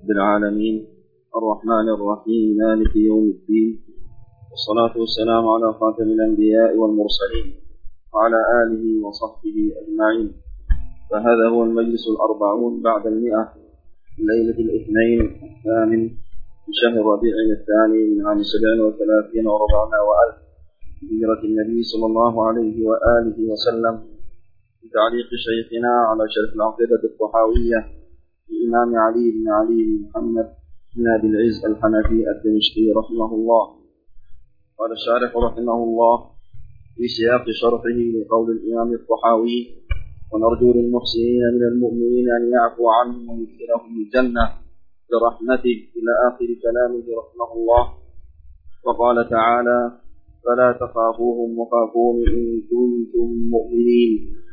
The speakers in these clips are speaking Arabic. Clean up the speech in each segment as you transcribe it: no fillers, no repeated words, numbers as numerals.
رب العالمين الرحمن الرحيم مالك يوم الدين، والصلاة والسلام على خاتم الأنبياء والمرسلين وعلى آله وصحبه أجمعين. فهذا هو المجلس 40 بعد 100 ليلة الاثنين الثامن من شهر ربيع الثاني من عام 37 و400 وألف هجرة النبي صلى الله عليه وآله وسلم، بتعليق شيخنا على شرح العقيدة الطحاوية للإمام علي بن علي بن محمد بن أبي العز الحنفي الدمشقي رحمه الله. قال الشارح رحمه الله في سياق شرحه لقول الإمام الطحاوي: ونرجو للمحسنين من المؤمنين أن يعفو عنهم ويدخلهم الجنة برحمته، إلى آخر كلامه رحمه الله. وقال تعالى: فلا تخافوهم وخافون إن كنتم مؤمنين.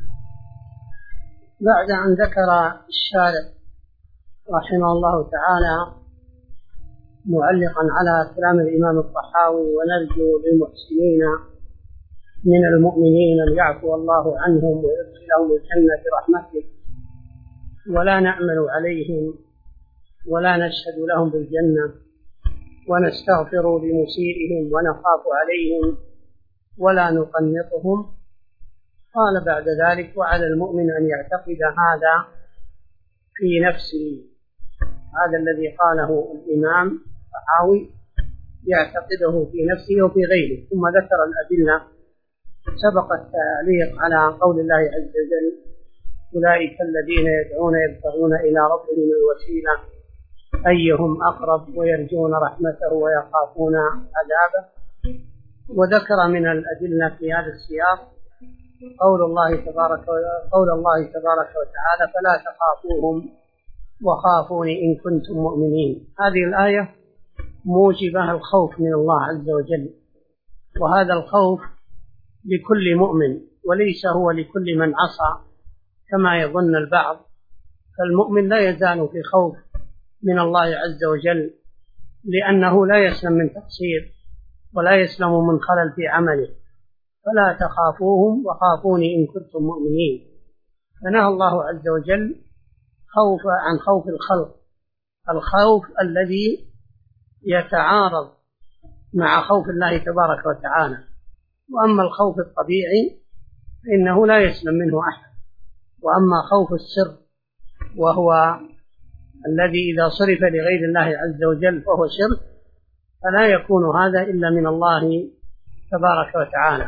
بعد أن ذكر الشارح رحمه الله تعالى معلقا على كلام الإمام الطحاوي: ونرجو للمحسنين من المؤمنين أن يعفو الله عنهم ويدخلهم الجنة برحمته، ولا نأمل عليهم ولا نشهد لهم بالجنة، ونستغفر لمسيئهم ونخاف عليهم ولا نقنطهم. قال بعد ذلك: وعلى المؤمن أن يعتقد هذا في نفسه. هذا الذي قاله الإمام الطحاوي يعتقده في نفسه وفي غيره. ثم ذكر الأدلة. سبق التعليق على قول الله عز وجل: أولئك الذين يدعون يبتغون إلى ربهم الوسيلة أيهم أقرب ويرجون رحمته ويخافون عذابه. وذكر من الأدلة في هذا السياق قول الله تبارك وتعالى: فلا تخافوهم وخافوني إن كنتم مؤمنين. هذه الآية موجبة الخوف من الله عز وجل، وهذا الخوف لكل مؤمن وليس هو لكل من عصى كما يظن البعض. فالمؤمن لا يزال في خوف من الله عز وجل، لأنه لا يسلم من تقصير ولا يسلم من خلل في عمله. فلا تخافوهم وخافوني إن كنتم مؤمنين. فنهى الله عز وجل عن خوف الخلق، الخوف الذي يتعارض مع خوف الله تبارك وتعالى. وأما الخوف الطبيعي فإنه لا يسلم منه أحد. وأما خوف السر وهو الذي إذا صرف لغير الله عز وجل فهو شرك، فلا يكون هذا إلا من الله تبارك وتعالى.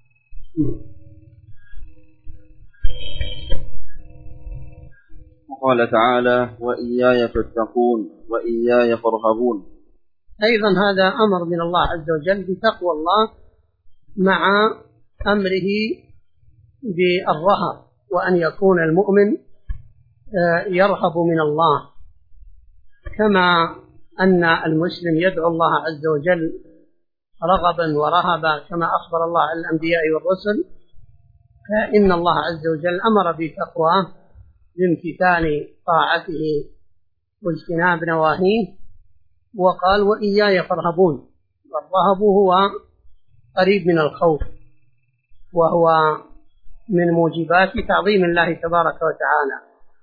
وقال تعالى: وإياي فاتقون وإياي فارهبون. أيضا هذا أمر من الله عز وجل بتقوى الله مع أمره بالرهب، وأن يكون المؤمن يرهب من الله، كما أن المسلم يدعو الله عز وجل رغبا ورهبا كما أخبر الله عن الأنبياء والرسل. فإن الله عز وجل أمر بتقواه بامتثال طاعته واجتناب نواهيه، وقال: وإياي فارهبون. والرهب هو قريب من الخوف، وهو من موجبات تعظيم الله تبارك وتعالى.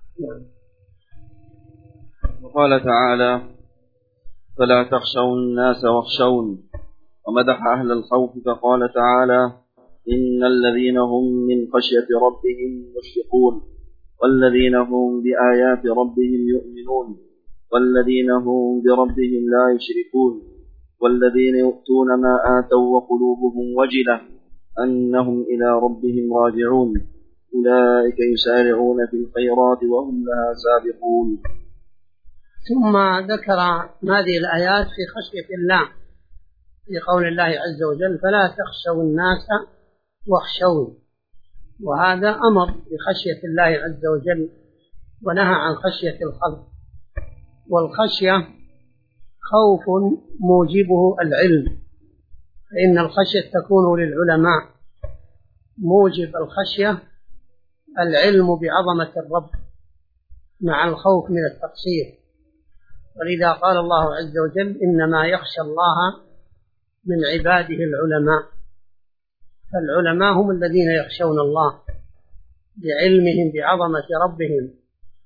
وقال تعالى: فلا تخشوا الناس واخشون. ومدح أهل الخوف فقال تعالى: إن الذين هم من خشية ربهم مشفقون، والذين هم بآيات ربهم يؤمنون، والذين هم بربهم لا يشركون، والذين يؤتون ما آتوا وقلوبهم وجلة أنهم إلى ربهم راجعون، أولئك يسارعون في الخيرات وهم لها سابقون. ثم ذكر هذه الآيات في خشية الله في قول الله عز وجل: فلا تخشوا الناس واخشون. وهذا أمر بخشية الله عز وجل ونهى عن خشية الخلق. والخشية خوف موجبه العلم، فإن الخشية تكون للعلماء. موجب الخشية العلم بعظمة الرب مع الخوف من التقصير. ولذا قال الله عز وجل: إنما يخشى الله من عباده العلماء. فالعلماء هم الذين يخشون الله بعلمهم بعظمة ربهم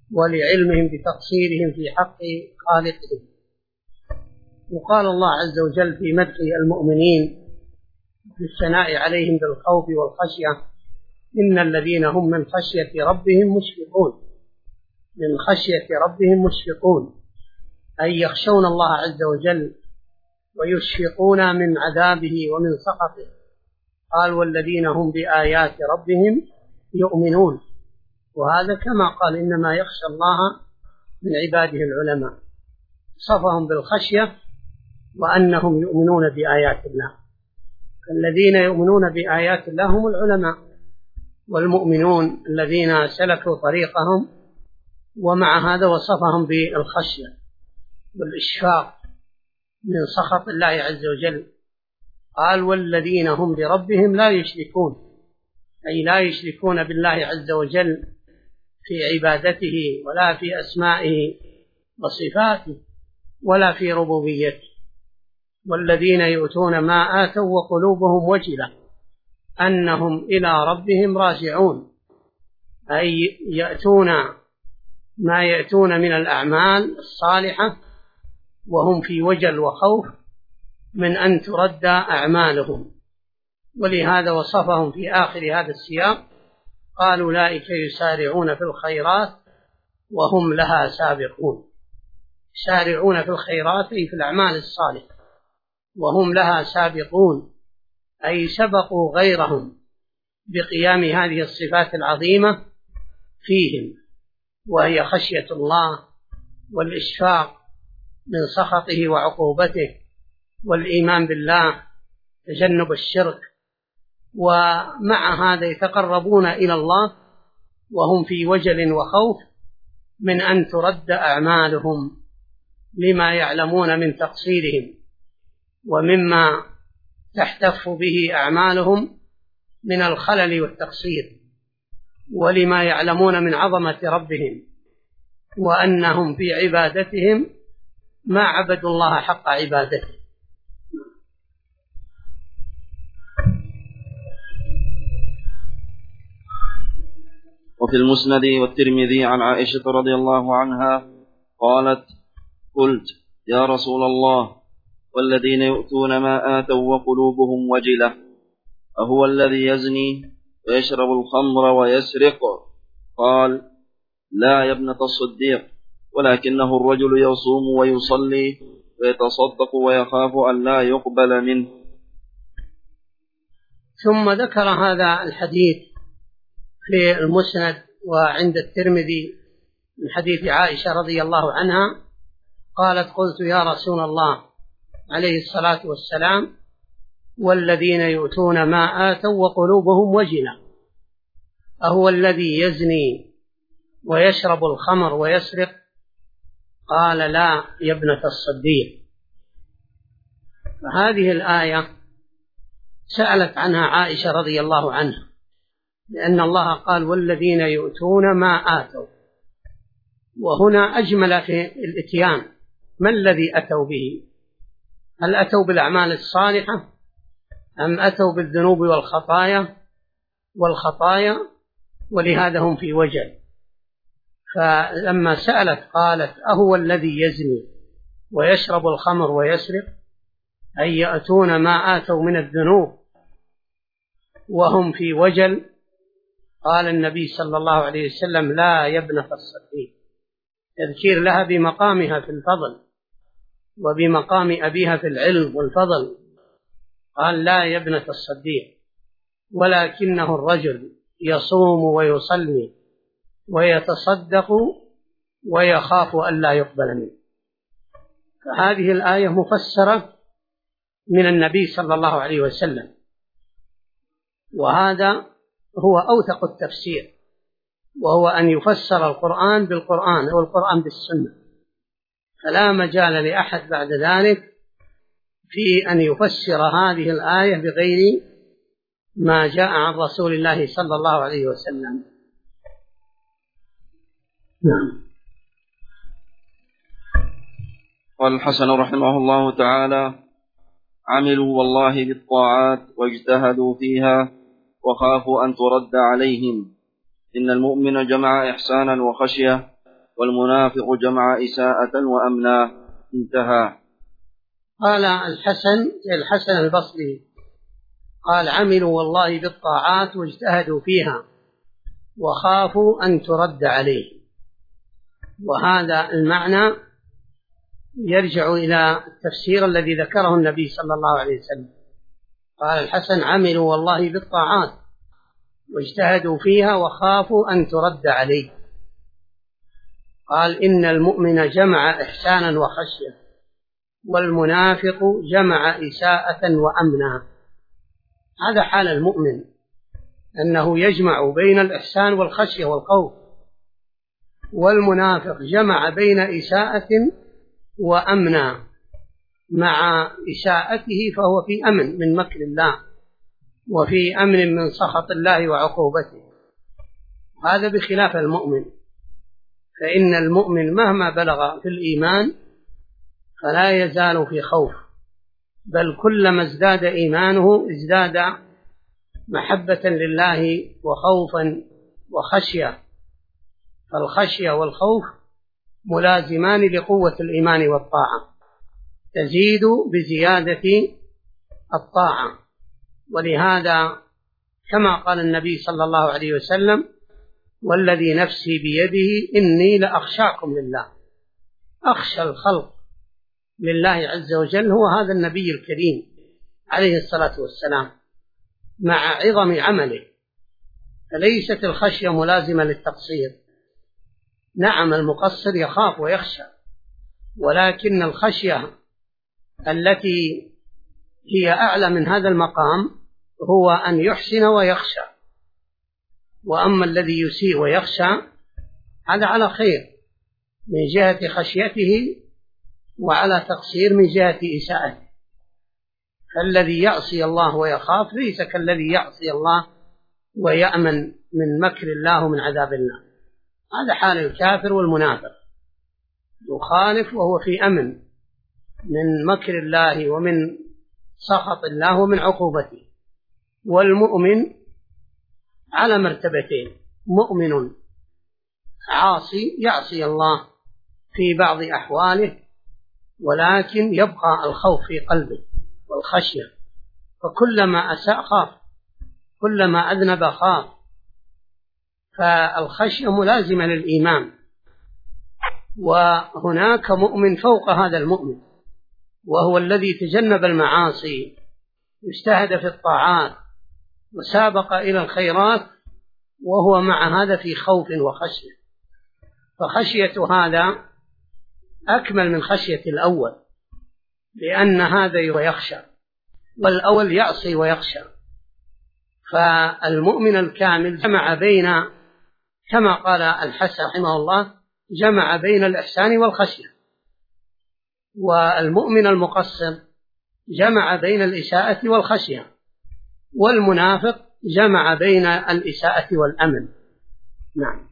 ولعلمهم بتقصيرهم في حق خالقهم. وقال الله عز وجل في مدح المؤمنين في الثناء عليهم بالخوف والخشية: إن الذين هم من خشية ربهم مشفقون. من خشية ربهم مشفقون أي يخشون الله عز وجل ويشفقون من عذابه ومن سخطه. قال: والذين هم بآيات ربهم يؤمنون. وهذا كما قال: إنما يخشى الله من عباده العلماء. صفهم بالخشية وأنهم يؤمنون بآيات الله. الذين يؤمنون بآيات الله هم العلماء والمؤمنون الذين سلكوا طريقهم، ومع هذا وصفهم بالخشية والإشفاق من سخط الله عز وجل. قال: والذين هم بربهم لا يشركون، أي لا يشركون بالله عز وجل في عبادته ولا في أسمائه وصفاته ولا في ربوبيته. والذين يؤتون ما آتوا وقلوبهم وجلة أنهم إلى ربهم راجعون، أي يأتون ما يأتون من الأعمال الصالحة وهم في وجل وخوف من أن ترد أعمالهم. ولهذا وصفهم في آخر هذا السياق: قال: أولئك يسارعون في الخيرات وهم لها سابقون. يسارعون في الخيرات أي في الأعمال الصالحة، وهم لها سابقون أي سبقوا غيرهم بقيام هذه الصفات العظيمة فيهم، وهي خشية الله والإشفاق من سخطه وعقوبته والإيمان بالله، تجنب الشرك. ومع هذا يتقربون إلى الله وهم في وجل وخوف من أن ترد أعمالهم لما يعلمون من تقصيرهم ومما تحتف به أعمالهم من الخلل والتقصير، ولما يعلمون من عظمة ربهم وأنهم في عبادتهم ما عبدوا الله حق عبادته. وفي المسند والترمذي عن عائشة رضي الله عنها قالت: قلت: يا رسول الله، والذين يؤتون ما آتوا وقلوبهم وجلة، أهو الذي يزني ويشرب الخمر ويسرق؟ قال: لا يا ابنة الصديق، ولكنه الرجل يصوم ويصلي ويتصدق ويخاف أن لا يقبل منه. ثم ذكر هذا الحديث في المسند وعند الترمذي من حديث عائشة رضي الله عنها قالت: قلت: يا رسول الله عليه الصلاة والسلام، والذين يؤتون ما آتوا وقلوبهم وجلة، أهو الذي يزني ويشرب الخمر ويسرق؟ قال: لا يا ابنة الصديق. فهذه الآية سألت عنها عائشة رضي الله عنها، لأن الله قال: والذين يؤتون ما آتوا، وهنا أجمل في الإتيان. ما الذي أتوا به؟ هل أتوا بالأعمال الصالحة أم أتوا بالذنوب والخطايا؟ ولهذا هم في وجل. فلما سألت قالت: أهو الذي يزني ويشرب الخمر ويسرق، أي يأتون ما آتوا من الذنوب وهم في وجل؟ قال النبي صلى الله عليه وسلم: لا يا ابنة الصديق، تذكير لها بمقامها في الفضل وبمقام أبيها في العلم والفضل. قال: لا يا ابنة الصديق، ولكنه الرجل يصوم ويصلي ويتصدق ويخاف أن لا يقبل منه. فهذه الآية مفسرة من النبي صلى الله عليه وسلم، وهذا هو أوثق التفسير، وهو أن يفسر القرآن بالقرآن والقرآن بالسنة، فلا مجال لأحد بعد ذلك في أن يفسر هذه الآية بغير ما جاء عن رسول الله صلى الله عليه وسلم. نعم. قال الحسن رحمه الله تعالى: عملوا والله بالطاعات واجتهدوا فيها وخافوا أن ترد عليهم. إن المؤمن جمع إحسانا وخشية، والمنافق جمع إساءة وأمنا. انتهى. قال الحسن البصري قال: عملوا والله بالطاعات واجتهدوا فيها وخافوا أن ترد عليه. وهذا المعنى يرجع إلى التفسير الذي ذكره النبي صلى الله عليه وسلم. قال الحسن: عملوا والله بالطاعات واجتهدوا فيها وخافوا أن ترد عليه. قال: إن المؤمن جمع إحسانا وخشية، والمنافق جمع إساءة وأمنا. هذا حال المؤمن، أنه يجمع بين الإحسان والخشية والخوف. والمنافق جمع بين إساءة وأمنا، مع إساءته فهو في أمن من مكر الله وفي أمن من سخط الله وعقوبته. هذا بخلاف المؤمن، فإن المؤمن مهما بلغ في الإيمان فلا يزال في خوف، بل كلما ازداد إيمانه ازداد محبة لله وخوفا وخشية. فالخشية والخوف ملازمان لقوة الإيمان والطاعة، تزيد بزيادة الطاعة. ولهذا كما قال النبي صلى الله عليه وسلم: والذي نفسي بيده إني لأخشاكم لله. أخشى الخلق لله عز وجل هو هذا النبي الكريم عليه الصلاة والسلام، مع عظم عمله. فليست الخشية ملازمة للتقصير. نعم، المقصر يخاف ويخشى، ولكن الخشية التي هي أعلى من هذا المقام هو أن يحسن ويخشى. وأما الذي يسيء ويخشى هذا على خير من جهة خشيته، وعلى تقصير من جهة إساءته. فالذي يعصي الله ويخاف ليس كالذي يعصي الله ويأمن من مكر الله ومن عذاب الله. هذا حال الكافر والمنافق، يخالف وهو في أمن من مكر الله ومن سخط الله ومن عقوبته. والمؤمن على مرتبتين: مؤمن عاصي يعصي الله في بعض أحواله، ولكن يبقى الخوف في قلبه والخشية، فكلما أساء خاف، كلما أذنب خاف. فالخشية ملازمة للإيمان. وهناك مؤمن فوق هذا المؤمن، وهو الذي تجنب المعاصي، اجتهد في الطاعات وسابق إلى الخيرات، وهو مع هذا في خوف وخشية. فخشية هذا أكمل من خشية الأول، لأن هذا يخشى والأول يعصي ويخشى. فالمؤمن الكامل جمع بين، كما قال الحسن رحمه الله، جمع بين الإحسان والخشية. والمؤمن المقصر جمع بين الإساءة والخشية. والمنافق جمع بين الإساءة والأمن. نعم.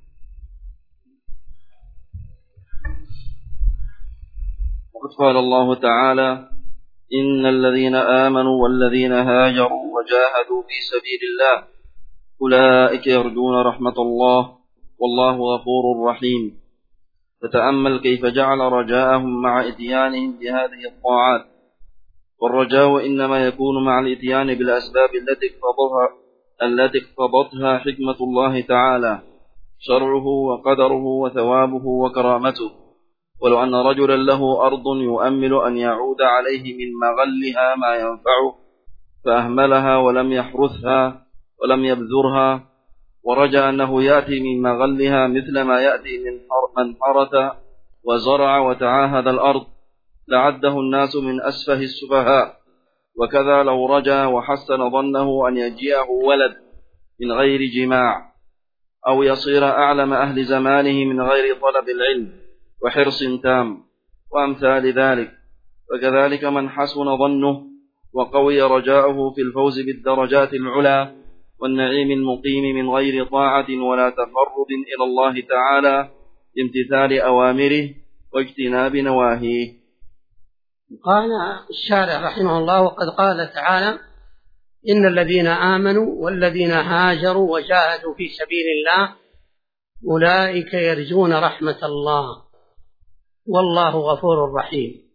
وقد قال الله تعالى: إن الذين آمنوا والذين هاجروا وجاهدوا في سبيل الله أولئك يرجون رحمة الله والله غفور رحيم. فتأمل كيف جعل رجاءهم مع إتيانهم بهذه الطاعات. والرجاء إنما يكون مع الإتيان بالأسباب التي اقتضتها حكمة الله تعالى، شرعه وقدره وثوابه وكرامته. ولو أن رجلا له أرض يؤمل أن يعود عليه من مغلها ما ينفعه، فأهملها ولم يحرثها ولم يبذرها، ورجى أنه يأتي من مغلها مثل ما يأتي من حرث وزرع وتعاهد الأرض، لعده الناس من أسفه السفهاء. وكذا لو رجى وحسن ظنه أن يجيئه ولد من غير جماع، أو يصير أعلم أهل زمانه من غير طلب العلم وحرص تام، وأمثال ذلك. فكذلك من حسن ظنه وقوي رجاؤه في الفوز بالدرجات العلى والنعيم المقيم من غير طاعة ولا تقرب إلى الله تعالى بامتثال أوامره واجتناب نواهيه. قال الشارع رحمه الله: وقد قال تعالى: إن الذين آمنوا والذين هاجروا وجاهدوا في سبيل الله أولئك يرجون رحمة الله والله غفور رحيم.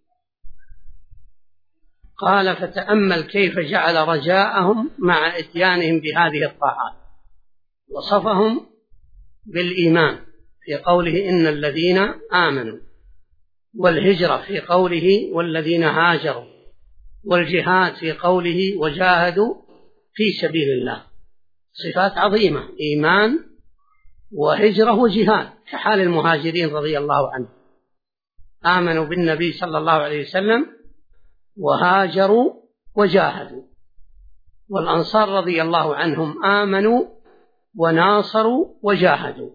قال فتأمل كيف جعل رجاءهم مع إتيانهم بهذه الطاعات، وصفهم بالإيمان في قوله إن الذين آمنوا، والهجرة في قوله والذين هاجروا، والجهاد في قوله وجاهدوا في سبيل الله. صفات عظيمة، إيمان وهجرة وجهاد، كحال المهاجرين رضي الله عنهم، آمنوا بالنبي صلى الله عليه وسلم وهاجروا وجاهدوا. والأنصار رضي الله عنهم آمنوا وناصروا وجاهدوا.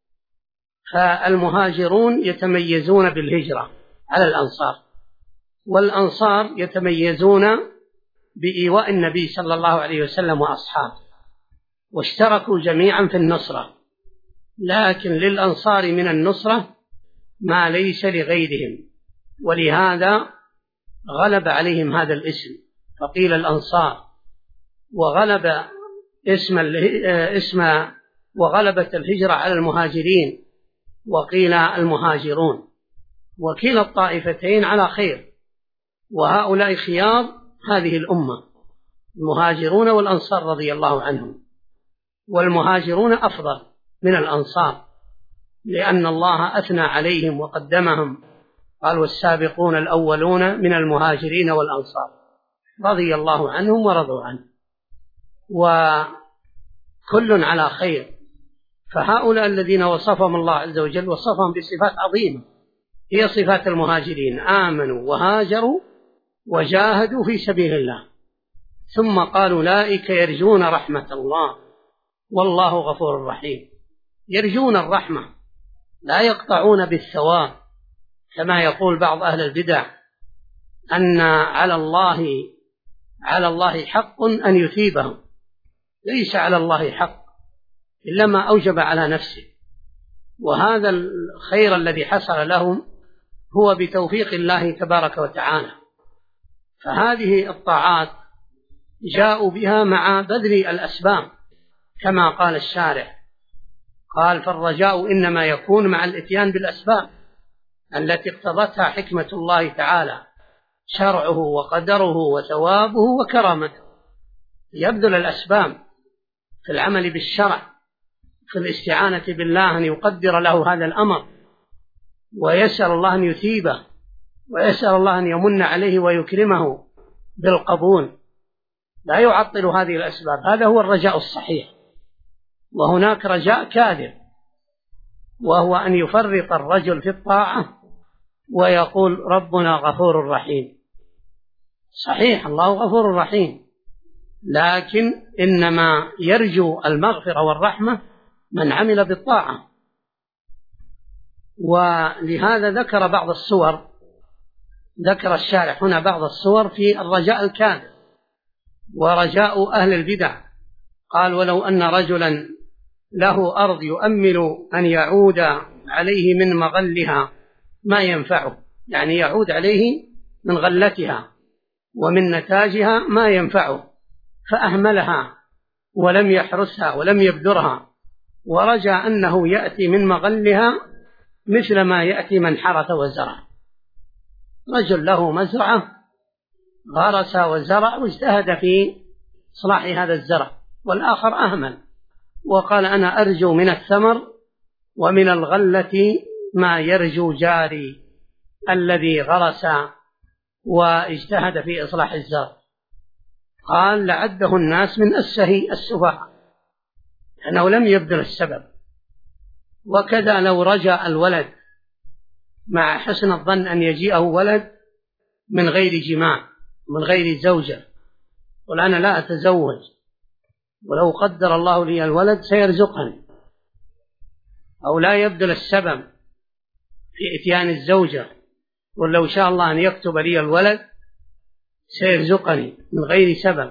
فالمهاجرون يتميزون بالهجرة على الأنصار، والأنصار يتميزون بإيواء النبي صلى الله عليه وسلم وأصحابه، واشتركوا جميعا في النصرة، لكن للأنصار من النصرة ما ليس لغيرهم، ولهذا غلب عليهم هذا الاسم فقيل الأنصار، وغلب وغلبت الهجرة على المهاجرين وقيل المهاجرون، وكلا الطائفتين على خير، وهؤلاء خيار هذه الأمة، المهاجرون والأنصار رضي الله عنهم. والمهاجرون أفضل من الأنصار، لأن الله أثنى عليهم وقدمهم، قال والسابقون الأولون من المهاجرين والأنصار رضي الله عنهم ورضوا عنه، وكل على خير. فهؤلاء الذين وصفهم الله عز وجل وصفهم بصفات عظيمة، هي صفات المهاجرين، آمنوا وهاجروا وجاهدوا في سبيل الله. ثم قالوا أولئك يرجون رحمة الله والله غفور رحيم. يرجون الرحمة، لا يقطعون بالثواب كما يقول بعض أهل البدع أن على الله حق أن يثيبهم. ليس على الله حق إلا ما أوجب على نفسه، وهذا الخير الذي حصل لهم هو بتوفيق الله تبارك وتعالى. فهذه الطاعات جاءوا بها مع بذل الأسباب كما قال الشارع، قال فالرجاء إنما يكون مع الإتيان بالأسباب التي اقتضتها حكمة الله تعالى، شرعه وقدره وثوابه وكرامته. يبذل الأسباب في العمل بالشرع، في الاستعانة بالله أن يقدر له هذا الأمر، ويسأل الله أن يثيبه، ويسأل الله أن يمن عليه ويكرمه بالقبول، لا يعطل هذه الأسباب. هذا هو الرجاء الصحيح. وهناك رجاء كاذب، وهو أن يفرط الرجل في الطاعة ويقول ربنا غفور رحيم. صحيح الله غفور رحيم، لكن إنما يرجو المغفرة والرحمة من عمل بالطاعة. ولهذا ذكر بعض الصور، ذكر الشارع هنا بعض الصور في الرجاء الكاذب ورجاء أهل البدع. قال ولو أن رجلا له أرض يؤمل أن يعود عليه من مغلها ما ينفعه، يعني يعود عليه من غلتها ومن نتاجها ما ينفعه، فأهملها ولم يحرسها ولم يبذرها، ورجى أنه يأتي من مغلها مثل ما يأتي من حرث وزرع. رجل له مزرعة غرس وزرع واجتهد في إصلاح هذا الزرع، والآخر أهمل وقال أنا أرجو من الثمر ومن الغلة ما يرجو جاري الذي غرس واجتهد في إصلاح الزرع. قال لعده الناس من أسهي السفهاء، أنه لم يبذل السبب. وكذا لو رجا الولد مع حسن الظن أن يجيئه ولد من غير جماع، من غير زوجة، قل أنا لا أتزوج ولو قدر الله لي الولد سيرزقني، أو لا يبذل السبب في إتيان الزوجة، قل لو شاء الله أن يكتب لي الولد سيرزقني من غير سبب.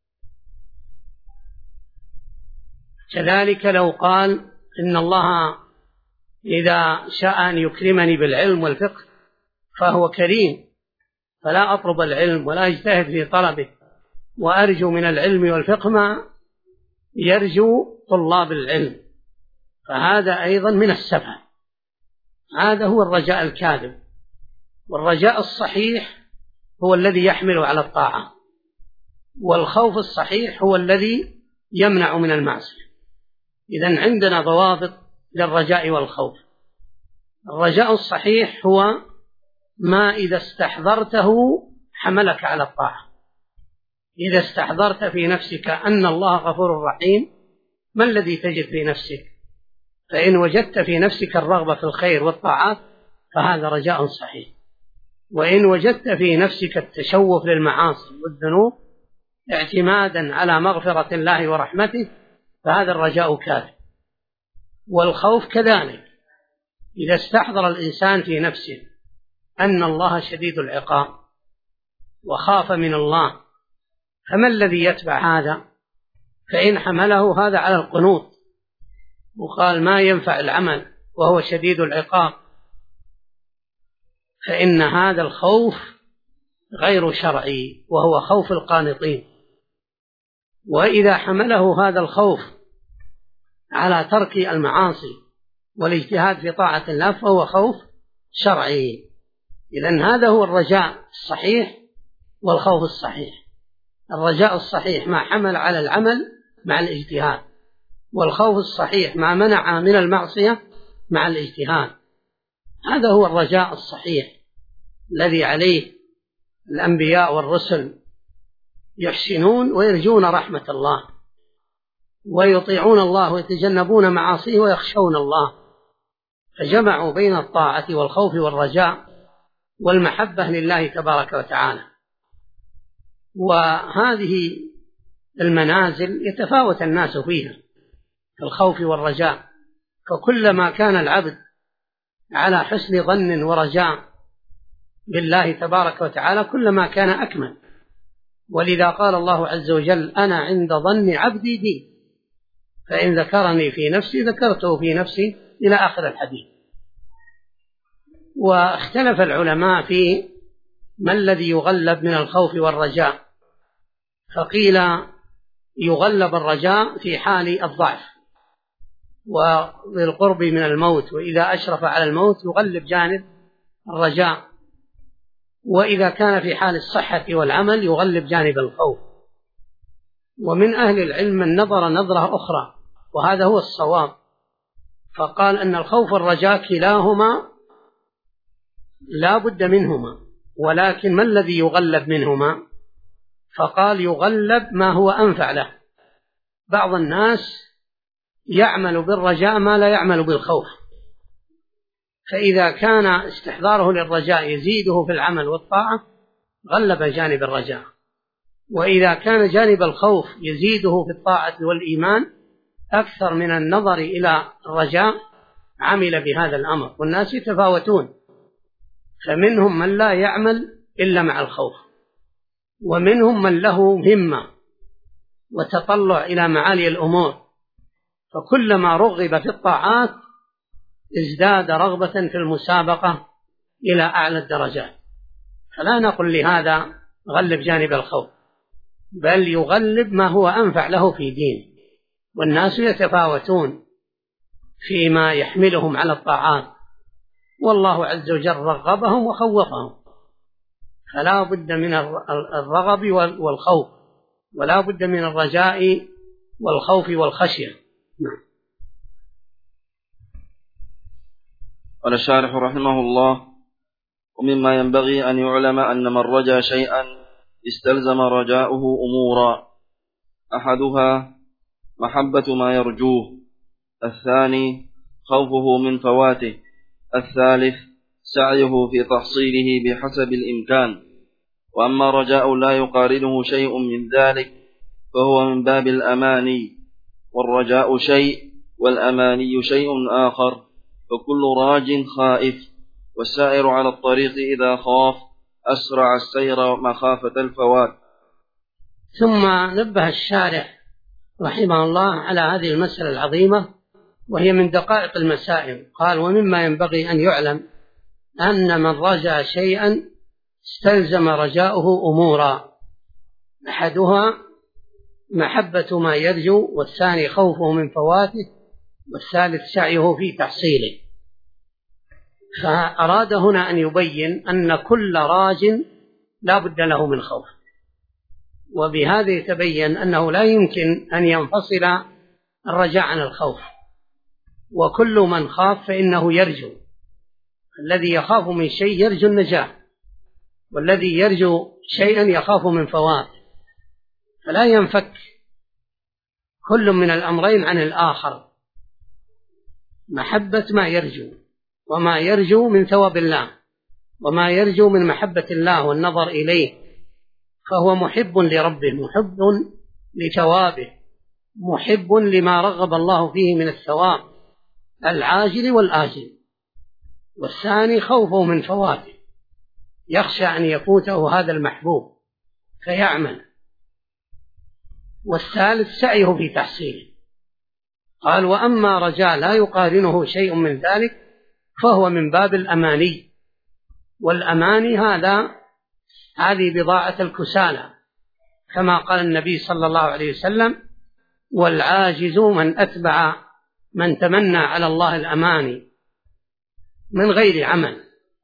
كذلك لو قال إن الله إذا شاء أن يكرمني بالعلم والفقه فهو كريم، فلا أطلب العلم ولا أجتهد في طلبه، وأرجو من العلم والفقه ما يرجو طلاب العلم، فهذا أيضا من السفه. هذا هو الرجاء الكاذب. والرجاء الصحيح هو الذي يحمل على الطاعة، والخوف الصحيح هو الذي يمنع من المعصية. إذن عندنا ضوابط للرجاء والخوف. الرجاء الصحيح هو ما إذا استحضرته حملك على الطاعة. إذا استحضرت في نفسك أن الله غفور رحيم، ما الذي تجد في نفسك؟ فإن وجدت في نفسك الرغبة في الخير والطاعات فهذا رجاء صحيح. وإن وجدت في نفسك التشوف للمعاصي والذنوب اعتمادا على مغفرة الله ورحمته فهذا الرجاء كاذب. والخوف كذلك، إذا استحضر الإنسان في نفسه أن الله شديد العقاب وخاف من الله، فما الذي يتبع هذا؟ فإن حمله هذا على القنوط وقال ما ينفع العمل وهو شديد العقاب، فإن هذا الخوف غير شرعي وهو خوف القانطين. وإذا حمله هذا الخوف على ترك المعاصي والاجتهاد في طاعة الله فهو خوف شرعي. إذن هذا هو الرجاء الصحيح والخوف الصحيح. الرجاء الصحيح ما حمل على العمل مع الاجتهاد، والخوف الصحيح ما منع من المعصية مع الاجتهاد. هذا هو الرجاء الصحيح الذي عليه الأنبياء والرسل يحسنون ويرجون رحمة الله ويطيعون الله ويتجنبون معاصيه ويخشون الله، فجمعوا بين الطاعة والخوف والرجاء والمحبة لله تبارك وتعالى. وهذه المنازل يتفاوت الناس فيها في الخوف والرجاء، فكلما كان العبد على حسن ظن ورجاء بالله تبارك وتعالى كلما كان أكمل. ولذا قال الله عز وجل أنا عند ظن عبدي بي فإن ذكرني في نفسي ذكرته في نفسي إلى آخر الحديث. واختلف العلماء في ما الذي يغلب من الخوف والرجاء، فقيل يغلب الرجاء في حال الضعف والقرب من الموت، وإذا أشرف على الموت يغلب جانب الرجاء، وإذا كان في حال الصحة والعمل يغلب جانب الخوف. ومن أهل العلم من نظر نظرة أخرى وهذا هو الصواب، فقال أن الخوف والرجاء كلاهما لا بد منهما، ولكن ما الذي يغلب منهما؟ فقال يغلب ما هو أنفع له. بعض الناس يعمل بالرجاء ما لا يعمل بالخوف، فإذا كان استحضاره للرجاء يزيده في العمل والطاعة غلب جانب الرجاء، وإذا كان جانب الخوف يزيده في الطاعة والإيمان أكثر من النظر إلى الرجاء عمل بهذا الأمر. والناس يتفاوتون، فمنهم من لا يعمل إلا مع الخوف، ومنهم من له همة وتطلع إلى معالي الأمور، فكلما رغب في الطاعات ازداد رغبة في المسابقة إلى أعلى الدرجات. فلا نقل لهذا غلب جانب الخوف، بل يغلب ما هو أنفع له في دين. والناس يتفاوتون فيما يحملهم على الطاعات، والله عز وجل رغبهم وخوفهم، فلا بد من الرغب والخوف، ولا بد من الرجاء والخوف والخشية. قال الشارح رحمه الله: ومما ينبغي أن يعلم أن من رجا شيئا استلزم رجاؤه أمورا: أحدها محبة ما يرجوه، الثاني خوفه من فواته، الثالث سعيه في تحصيله بحسب الإمكان. وأما رجاء لا يقارنه شيء من ذلك فهو من باب الأماني، والرجاء شيء والأماني شيء آخر، فكل راج خائف، والسائر على الطريق إذا خاف أسرع السير مخافة الفوات. ثم نبه الشارح رحمه الله على هذه المسألة العظيمة، وهي من دقائق المسائل. قال: ومما ينبغي أن يعلم أن من رجا شيئا استلزم رجاؤه أمورا: أحدها محبة ما يرجو، والثاني خوفه من فواته، والثالث سعيه في تحصيله. فأراد هنا أن يبين أن كل راج لا بد له من خوف، وبهذا يتبين أنه لا يمكن أن ينفصل الرجاء عن الخوف، وكل من خاف فإنه يرجو. الذي يخاف من شيء يرجو النجاة، والذي يرجو شيئا يخاف من فوات، فلا ينفك كل من الأمرين عن الآخر. محبة ما يرجو، وما يرجو من ثواب الله، وما يرجو من محبة الله والنظر إليه، فهو محب لربه، محب لثوابه، محب لما رغب الله فيه من الثواب العاجل والآجل. والثاني خوفه من فواته، يخشى أن يفوته هذا المحبوب فيعمل. والثالث سعيه في تحصيله. قال: وأما رجاء لا يقارنه شيء من ذلك فهو من باب الأماني. والأماني هذه بضاعة الكسالى، كما قال النبي صلى الله عليه وسلم: والعاجز من تمنى على الله الأماني من غير عمل.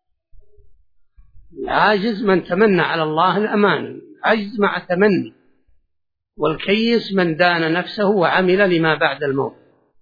العاجز من تمنى على الله الأماني، عجز مع تمني. والكيس من دان نفسه وعمل لما بعد الموت.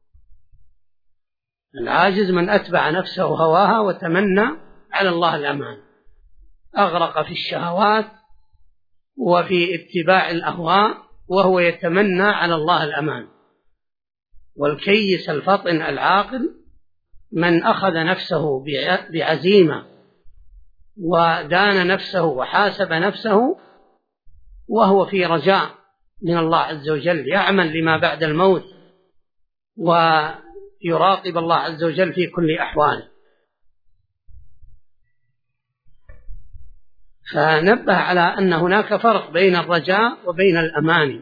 العاجز من أتبع نفسه هواها وتمنى على الله الأمان، أغرق في الشهوات وفي اتباع الأهواء وهو يتمنى على الله الأمان. والكيس الفطن العاقل من أخذ نفسه بعزيمة ودان نفسه وحاسب نفسه وهو في رجاء من الله عز وجل، يعمل لما بعد الموت ويراقب الله عز وجل في كل أحواله. فنبه على أن هناك فرق بين الرجاء وبين الأماني.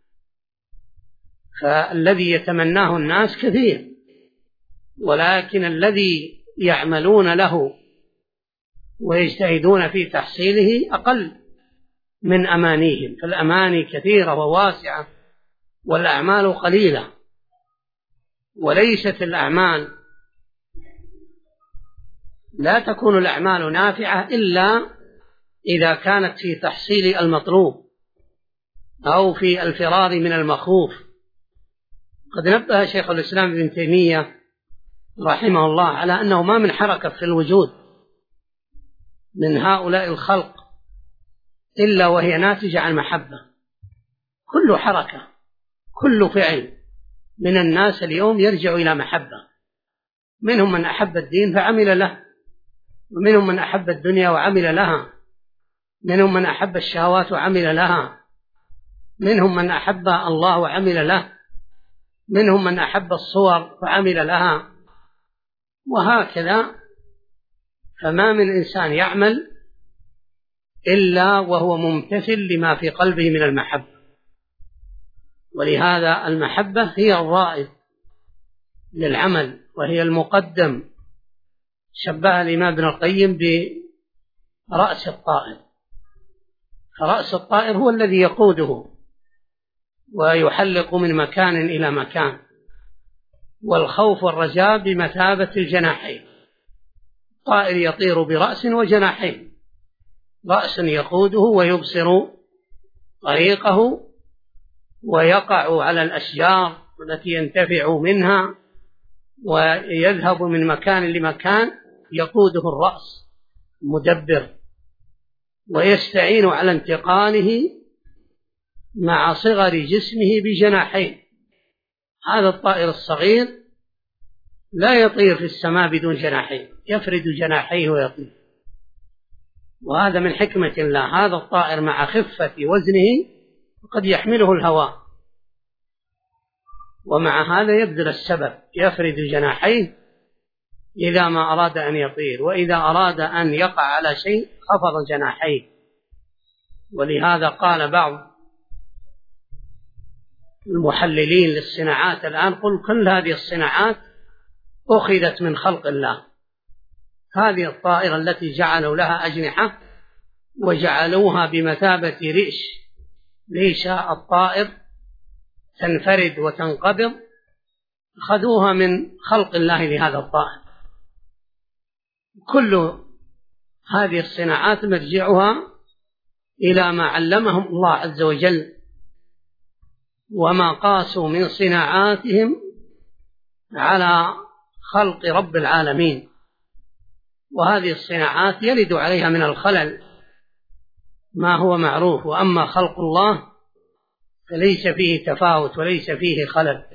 فالذي يتمناه الناس كثير، ولكن الذي يعملون له ويجتهدون في تحصيله أقل من أمانيهم. فالأماني كثيرة وواسعة والأعمال قليلة، وليست الأعمال لا تكون الأعمال نافعة إلا إذا كانت في تحصيل المطلوب أو في الفرار من المخوف. قد نبه شيخ الإسلام ابن تيمية رحمه الله على أنه ما من حركة في الوجود من هؤلاء الخلق إلا وهي ناتجة عن محبة. كل حركة، كل فعل من الناس اليوم يرجع إلى محبة. منهم من أحب الدين فعمل له، ومنهم من أحب الدنيا وعمل لها، منهم من أحب الشهوات وعمل لها، منهم من أحب الله وعمل له، منهم من أحب الصور وعمل لها، وهكذا. فما من إنسان يعمل إلا وهو ممتثل لما في قلبه من المحبة. ولهذا المحبة هي الرائد للعمل وهي المقدم. شبه الإمام ابن القيم برأس الطائر، فرأس الطائر هو الذي يقوده ويحلق من مكان إلى مكان. والخوف والرجاء بمثابة الجناحين. الطائر يطير برأس وجناحين، رأس يقوده ويبصر طريقه ويقع على الأشجار التي ينتفع منها ويذهب من مكان لمكان، يقوده الرأس مدبر ويستعين على انتقاله مع صغر جسمه بجناحين. هذا الطائر الصغير لا يطير في السماء بدون جناحين، يفرد جناحيه ويطير. وهذا من حكمة الله. هذا الطائر مع خفة وزنه قد يحمله الهواء، ومع هذا يبذل السبب، يفرد جناحيه إذا ما أراد أن يطير، وإذا أراد أن يقع على شيء خفض جناحيه. ولهذا قال بعض المحللين للصناعات الآن: قل كل هذه الصناعات أخذت من خلق الله. هذه الطائرة التي جعلوا لها أجنحة وجعلوها بمثابة ريش الطائر تنفرد وتنقبض، أخذوها من خلق الله لهذا الطائر. كل هذه الصناعات مرجعها إلى ما علمهم الله عز وجل، وما قاسوا من صناعاتهم على خلق رب العالمين. وهذه الصناعات يرد عليها من الخلل ما هو معروف، وأما خلق الله فليس فيه تفاوت وليس فيه خلل.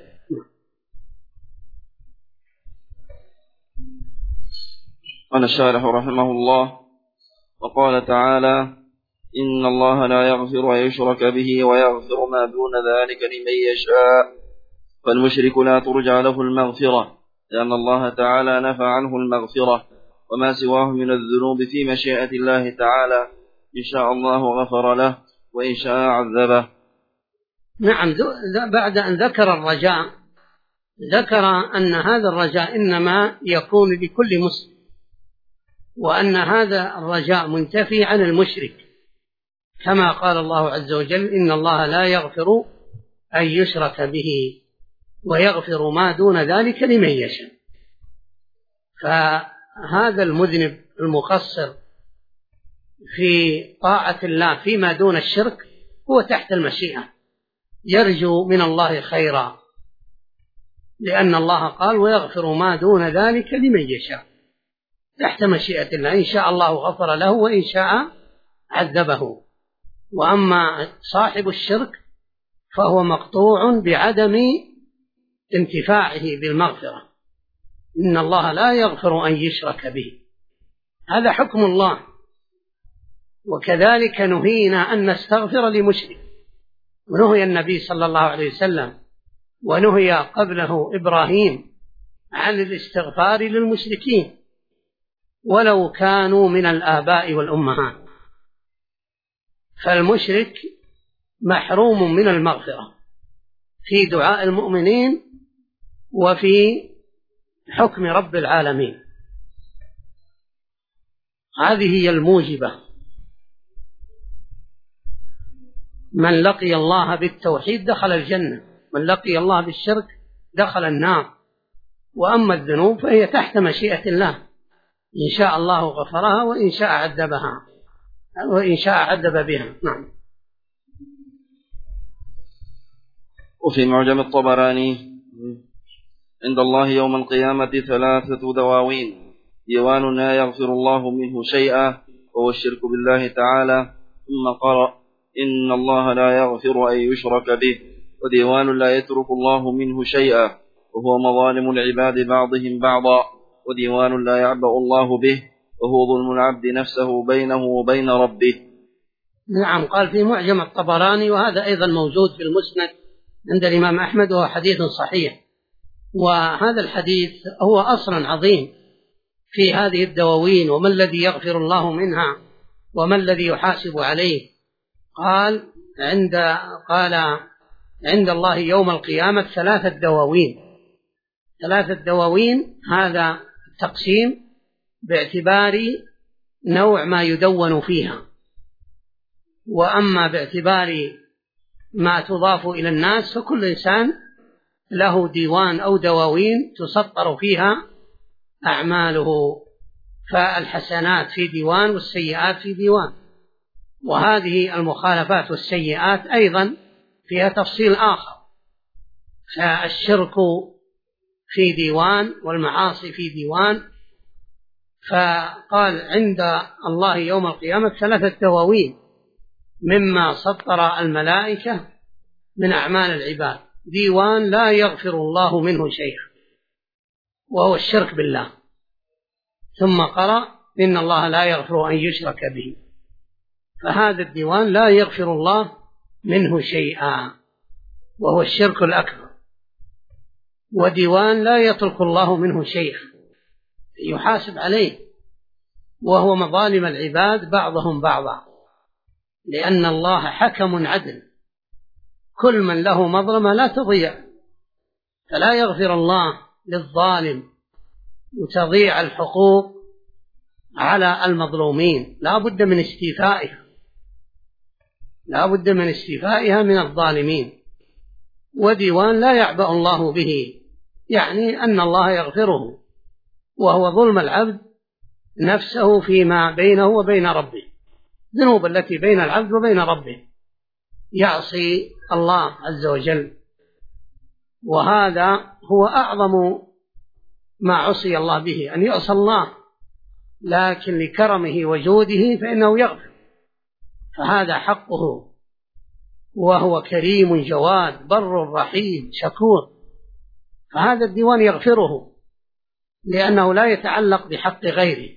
قال الشارح رحمه الله: وقال تعالى: إن الله لا يغفر أن يشرك به ويغفر ما دون ذلك لمن يشاء. فالمشرك لا ترجع له المغفرة، لأن الله تعالى نفى عنه المغفرة، وما سواه من الذنوب في مشيئة الله تعالى، إن شاء الله غفر له وإن شاء عذبه. نعم، بعد أن ذكر الرجاء ذكر أن هذا الرجاء إنما يكون لكل مسلم، وأن هذا الرجاء منتفي عن المشرك، كما قال الله عز وجل: إن الله لا يغفر أن يشرك به ويغفر ما دون ذلك لمن يشاء. فهذا المذنب المقصر في طاعة الله فيما دون الشرك هو تحت المشيئة، يرجو من الله خيرا، لأن الله قال: ويغفر ما دون ذلك لمن يشاء، تحت مشيئة الله، إن شاء الله غفر له وإن شاء عذبه. وأما صاحب الشرك فهو مقطوع بعدم انتفاعه بالمغفرة. إن الله لا يغفر أن يشرك به، هذا حكم الله. وكذلك نهينا أن نستغفر لمشرك، ونهي النبي صلى الله عليه وسلم ونهي قبله إبراهيم عن الاستغفار للمشركين ولو كانوا من الآباء والأمهات. فالمشرك محروم من المغفرة في دعاء المؤمنين وفي حكم رب العالمين. هذه هي الموجبة: من لقي الله بالتوحيد دخل الجنة، من لقي الله بالشرك دخل النار. وأما الذنوب فهي تحت مشيئة الله، إن شاء الله غفرها وإن شاء عذبها وإن شاء عذب بها. نعم. وفي معجم الطبراني: عند الله يوم القيامة 3 دواوين: ديوان لا يغفر الله منه شيئا وهو الشرك بالله تعالى، ثم قرأ: إن الله لا يغفر أن يشرك به. وديوان لا يترك الله منه شيئا وهو مظالم العباد بعضهم بعضا. وديوان لا يعبأ الله به وهو ظلم العبد نفسه بينه وبين ربه. نعم، قال في معجم الطبراني، وهذا أيضا موجود في المسند عند الإمام أحمد، وهو حديث صحيح. وهذا الحديث هو أصل عظيم في هذه الدواوين، وما الذي يغفر الله منها وما الذي يحاسب عليه. قال عند الله يوم القيامة 3 دواوين. 3 دواوين هذا التقسيم باعتبار نوع ما يدون فيها، وأما باعتبار ما تضاف إلى الناس فكل إنسان له ديوان أو دواوين تسطر فيها أعماله، فالحسنات في ديوان والسيئات في ديوان. وهذه المخالفات والسيئات أيضا فيها تفصيل آخر، فالشرك في ديوان والمعاصي في ديوان. فقال عند الله يوم القيامة 3 دواوين مما سطر الملائكة من أعمال العباد: ديوان لا يغفر الله منه شيئا وهو الشرك بالله، ثم قرأ: إن الله لا يغفر أن يشرك به. فهذا الديوان لا يغفر الله منه شيئا وهو الشرك الأكبر. وديوان لا يترك الله منه شيئا يحاسب عليه، وهو مظالم العباد بعضهم بعضا، لأن الله حكم عدل، كل من له مظلمة لا تضيع، فلا يغفر الله للظالم وتضيع الحقوق على المظلومين، لا بد من استيفائها من الظالمين. وديوان لا يعبأ الله به، يعني أن الله يغفره، وهو ظلم العبد نفسه فيما بينه وبين ربه، ذنوب التي بين العبد وبين ربه، يعصي الله عز وجل، وهذا هو أعظم ما عصي الله به، أن يعصى الله، لكن لكرمه وجوده فإنه يغفر، فهذا حقه، وهو كريم جواد بر رحيم شكور، فهذا الديوان يغفره لأنه لا يتعلق بحق غيره.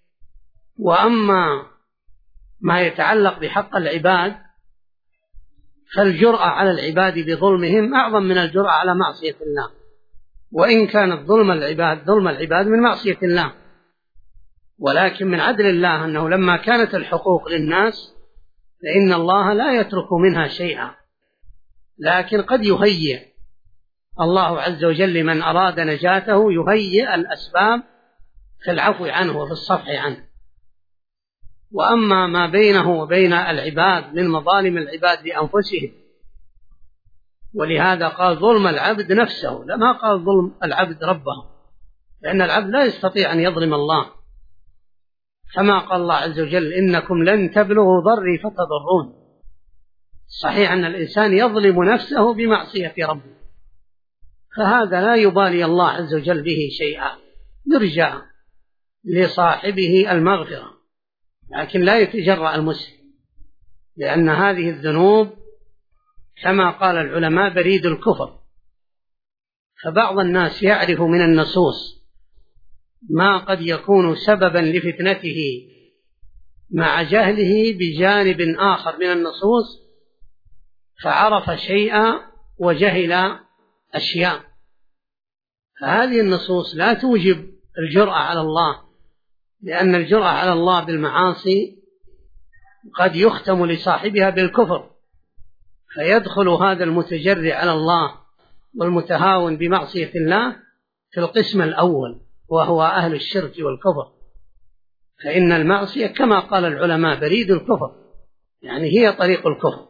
وأما ما يتعلق بحق العباد فالجرأة على العباد بظلمهم أعظم من الجرأة على معصية الله، وإن كانت ظلم العباد من معصية الله، ولكن من عدل الله أنه لما كانت الحقوق للناس فإن الله لا يترك منها شيئا، لكن قد يهيئ الله عز وجل لمن أراد نجاته، يهيئ الأسباب في العفو عنه وفي الصفح عنه. وأما ما بينه وبين العباد من مظالم العباد لأنفسهم، ولهذا قال ظلم العبد نفسه، لما قال ظلم العبد ربه، لأن العبد لا يستطيع أن يظلم الله، كما قال الله عز وجل إنكم لن تبلغوا ضري فتضرون. صحيح أن الإنسان يظلم نفسه بمعصية ربه، فهذا لا يبالي الله عز وجل به شيئا، يرجى لصاحبه المغفرة، لكن لا يتجرأ المسلم، لأن هذه الذنوب كما قال العلماء بريد الكفر. فبعض الناس يعرف من النصوص ما قد يكون سببا لفتنته مع جهله بجانب آخر من النصوص، فعرف شيئا وجهل أشياء، فهذه النصوص لا توجب الجرأة على الله، لأن الجرأة على الله بالمعاصي قد يختم لصاحبها بالكفر، فيدخل هذا المتجرئ على الله والمتهاون بمعصية الله في القسم الأول، وهو أهل الشرك والكفر، فإن المعصية كما قال العلماء بريد الكفر، يعني هي طريق الكفر.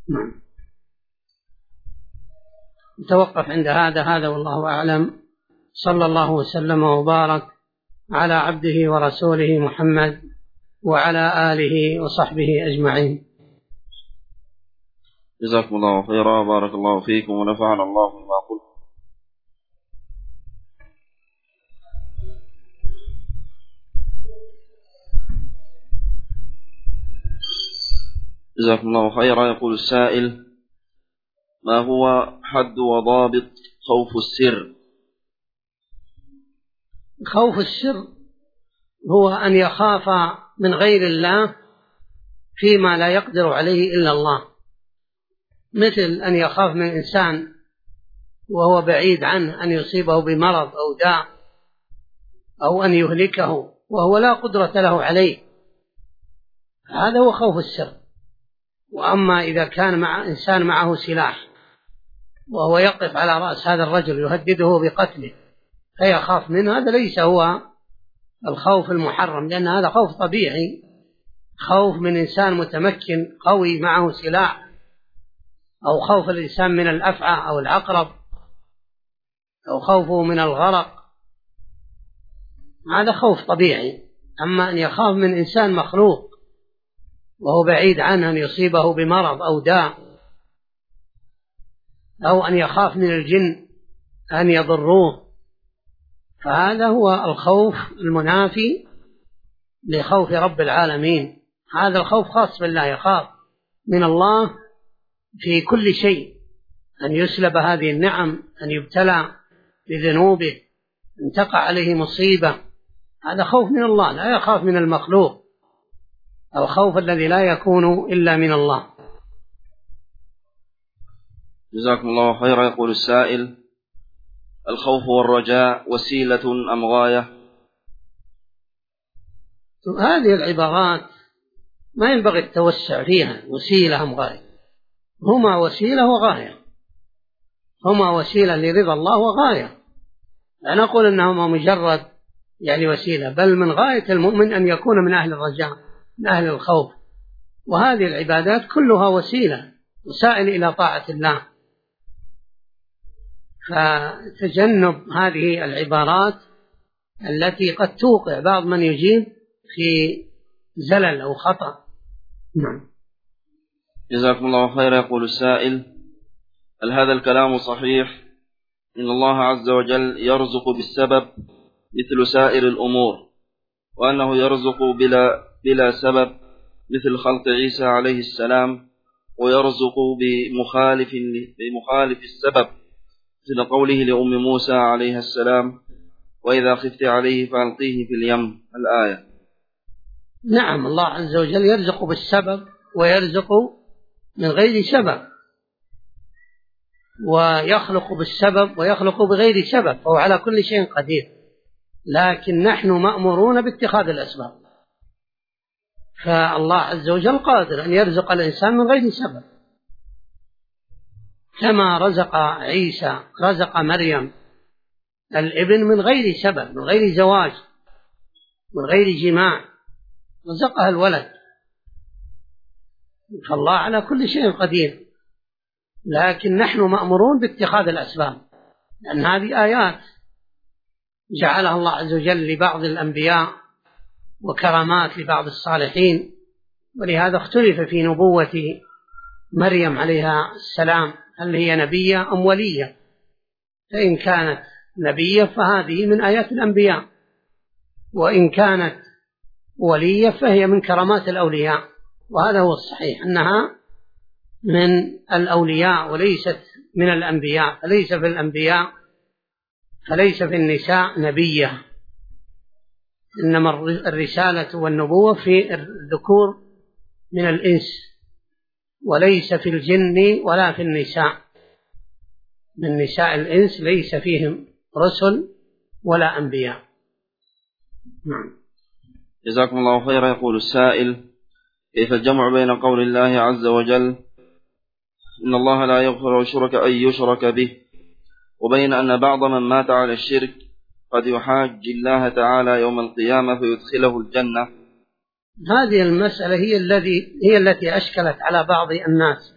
نتوقف عند هذا والله أعلم. صلى الله وسلم وبارك على عبده ورسوله محمد وعلى آله وصحبه أجمعين. جزاكم الله خيرا، بارك الله فيكم ونفعنا الله بما قلت. جزاكم الله خيرا. يقول السائل: ما هو حد وضابط خوف السر؟ خوف السر هو أن يخاف من غير الله فيما لا يقدر عليه إلا الله، مثل أن يخاف من إنسان وهو بعيد عنه أن يصيبه بمرض أو داء أو أن يهلكه وهو لا قدرة له عليه، هذا هو خوف السر. وأما إذا كان مع إنسان معه سلاح وهو يقف على رأس هذا الرجل يهدده بقتله فيخاف منه، هذا ليس هو الخوف المحرم، لأن هذا خوف طبيعي، خوف من إنسان متمكن قوي معه سلاح، أو خوف الإنسان من الأفعى أو العقرب، أو خوفه من الغرق، هذا خوف طبيعي. أما أن يخاف من إنسان مخلوق وهو بعيد عنه أن يصيبه بمرض أو داء، أو أن يخاف من الجن أن يضروه، فهذا هو الخوف المنافي لخوف رب العالمين. هذا الخوف خاص بالله، يخاف من الله في كل شيء، أن يسلب هذه النعم، أن يبتلى بذنوبه، أن تقع عليه مصيبة، هذا خوف من الله، لا يخاف من المخلوق، الخوف الذي لا يكون إلا من الله. جزاكم الله خيرا. يقول السائل: الخوف والرجاء وسيلة أم غاية؟ هذه العبارات ما ينبغي التوسع فيها، وسيلة أم غاية، هما وسيلة وغاية، هما وسيلة لرضا الله وغاية، لا نقول أنهما مجرد يعني وسيلة، بل من غاية المؤمن أن يكون من أهل الرجاء من أهل الخوف، وهذه العبادات كلها وسيلة وسائل إلى طاعة الله، فتجنب هذه العبارات التي قد توقع بعض من يجيب في زلل أو خطأ. نعم. جزاكم الله خيرا. يقول السائل: هل هذا الكلام صحيح؟ إن الله عز وجل يرزق بالسبب مثل سائر الأمور، وأنه يرزق بلا سبب مثل خلق عيسى عليه السلام، ويرزق بمخالف السبب مثل قوله لأم موسى عليه السلام: وإذا خفت عليه فألقيه في اليم، الآية. نعم، الله عز وجل يرزق بالسبب ويرزق من غير سبب، ويخلق بالسبب ويخلق بغير سبب، فهو على كل شيء قدير، لكن نحن مأمورون باتخاذ الأسباب. فالله عز وجل قادر أن يرزق الإنسان من غير سبب، كما رزق عيسى، رزق مريم الابن من غير سبب، من غير زواج، من غير جماع، رزقها الولد. فالله على كل شيء قدير، لكن نحن مأمورون باتخاذ الأسباب، لأن هذه آيات جعلها الله عز وجل لبعض الأنبياء وكرامات لبعض الصالحين، ولهذا اختلف في نبوة مريم عليها السلام، هل هي نبية أم ولية؟ فإن كانت نبية فهذه من آيات الأنبياء، وإن كانت ولية فهي من كرامات الأولياء، وهذا هو الصحيح أنها من الأولياء وليست من الأنبياء، فليس في النساء نبية، إنما الرسالة والنبوة في الذكور من الإنس، وليس في الجن ولا في النساء. من نساء الإنس ليس فيهم رسل ولا أنبياء. نعم. جزاكم الله خيرا. يقول السائل: كيف الجمع بين قول الله عز وجل إن الله لا يغفر أن يشرك به، وبين أن بعض من مات على الشرك قد يحاج الله تعالى يوم القيامة فيدخله الجنة؟ هذه المسألة هي التي أشكلت على بعض الناس،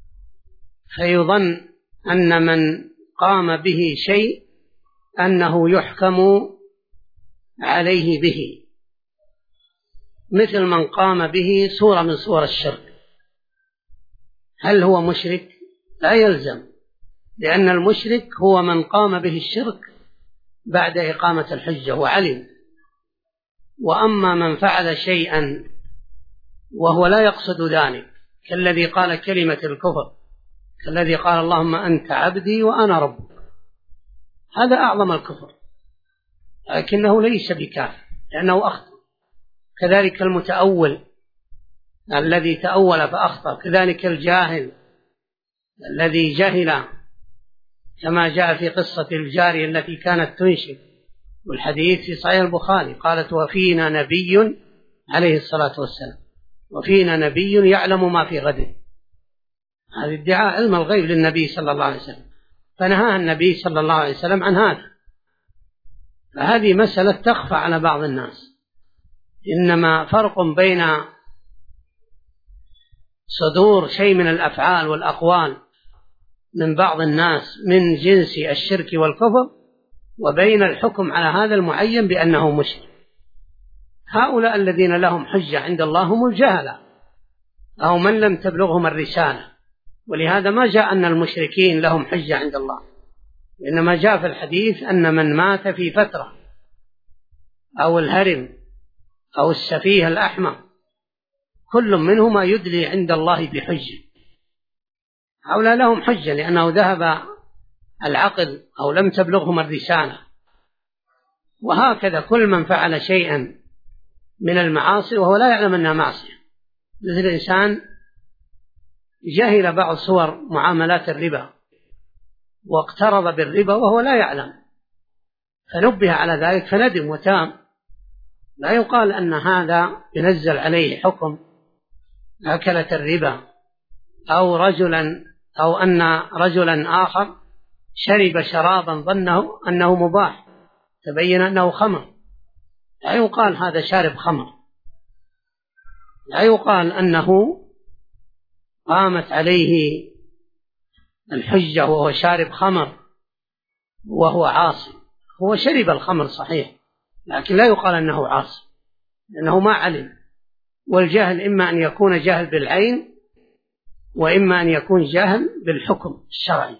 فيظن أن من قام به شيء أنه يحكم عليه به، مثل من قام به صورة من صور الشرك. هل هو مشرك؟ لا يلزم، لأن المشرك هو من قام به الشرك بعد إقامة الحجة وعلم. وأما من فعل شيئا وهو لا يقصد ذلك، كالذي قال كلمة الكفر، كالذي قال اللهم أنت عبدي وأنا ربك، هذا أعظم الكفر، لكنه ليس بكافر لأنه أخطأ. كذلك المتأول الذي تأول فأخطأ، كذلك الجاهل الذي جهل، كما جاء في قصة الجارية التي كانت تنشد، والحديث في صحيح البخاري، قالت وفينا نبي عليه الصلاة والسلام، وفينا نبي يعلم ما في غد. هذا ادعاء علم الغيب للنبي صلى الله عليه وسلم، فنهى النبي صلى الله عليه وسلم عن هذا. فهذه مسألة تخفى على بعض الناس، إنما فرق بين صدور شيء من الأفعال والأقوال من بعض الناس من جنس الشرك والكفر، وبين الحكم على هذا المعين بأنه مشرك. هؤلاء الذين لهم حجة عند الله هم الجهلة أو من لم تبلغهم الرسالة، ولهذا ما جاء أن المشركين لهم حجة عند الله، إنما جاء في الحديث أن من مات في فترة أو الهرم أو السفيه الأحمق كل منهما يدلي عند الله بحجة. هؤلاء لهم حجة لأنه ذهب العقل أو لم تبلغهم الرسالة. وهكذا كل من فعل شيئا من المعاصي وهو لا يعلم أنها معصية، مثل الإنسان جهل بعض صور معاملات الربا واقترض بالربا وهو لا يعلم، فنبه على ذلك فندم وتاب، لا يقال أن هذا ينزل عليه حكم أكلة الربا، أو أن رجلا آخر شرب شرابا ظنه أنه مباح تبين أنه خمر، لا يقال هذا شارب خمر، لا يقال أنه قامت عليه الحجة وهو شارب خمر وهو عاصي. هو شرب الخمر صحيح، لكن لا يقال أنه عاصي لأنه ما علم. والجهل إما أن يكون جهل بالعين وإما أن يكون جهل بالحكم الشرعي.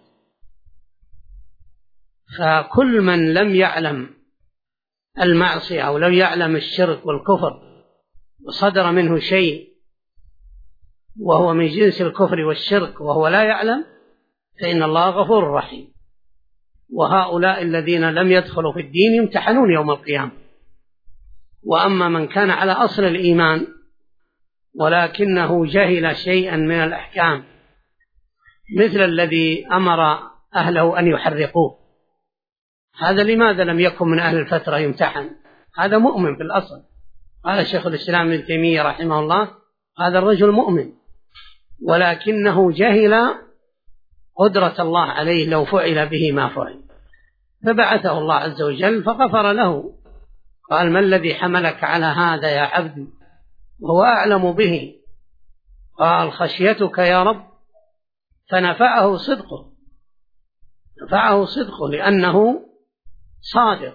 فكل من لم يعلم المعصية أو لم يعلم الشرك والكفر وصدر منه شيء وهو من جنس الكفر والشرك وهو لا يعلم فإن الله غفور رحيم. وهؤلاء الذين لم يدخلوا في الدين يمتحنون يوم القيامة. وأما من كان على أصل الإيمان ولكنه جهل شيئا من الأحكام مثل الذي أمر أهله أن يحرقوه، هذا لماذا لم يكن من أهل الفترة يمتحن؟ هذا مؤمن في الأصل. قال شيخ الإسلام ابن تيمية رحمه الله هذا الرجل مؤمن ولكنه جهل قدرة الله عليه لو فعل به ما فعل، فبعثه الله عز وجل فغفر له. قال: ما الذي حملك على هذا يا عبدي؟ وهو أعلم به. قال: خشيتك يا رب. فنفعه صدقه، نفعه صدقه لأنه صادق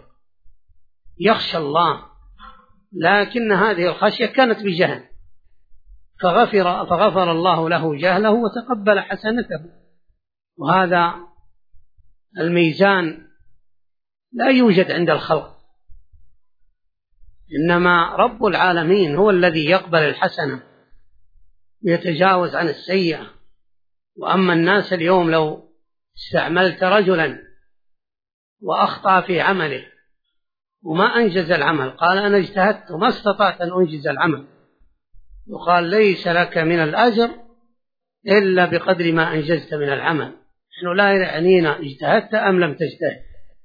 يخشى الله، لكن هذه الخشية كانت بجهل، فغفر الله له جهله وتقبل حسنته. وهذا الميزان لا يوجد عند الخلق، إنما رب العالمين هو الذي يقبل الحسنة ويتجاوز عن السيئة. وأما الناس اليوم لو استعملت رجلا وأخطأ في عمله وما أنجز العمل، قال: أنا اجتهدت وما استطعت أن أنجز العمل، وقال: ليس لك من الأجر إلا بقدر ما أنجزت من العمل. نحن لا يعنينا اجتهدت أم لم تجتهد.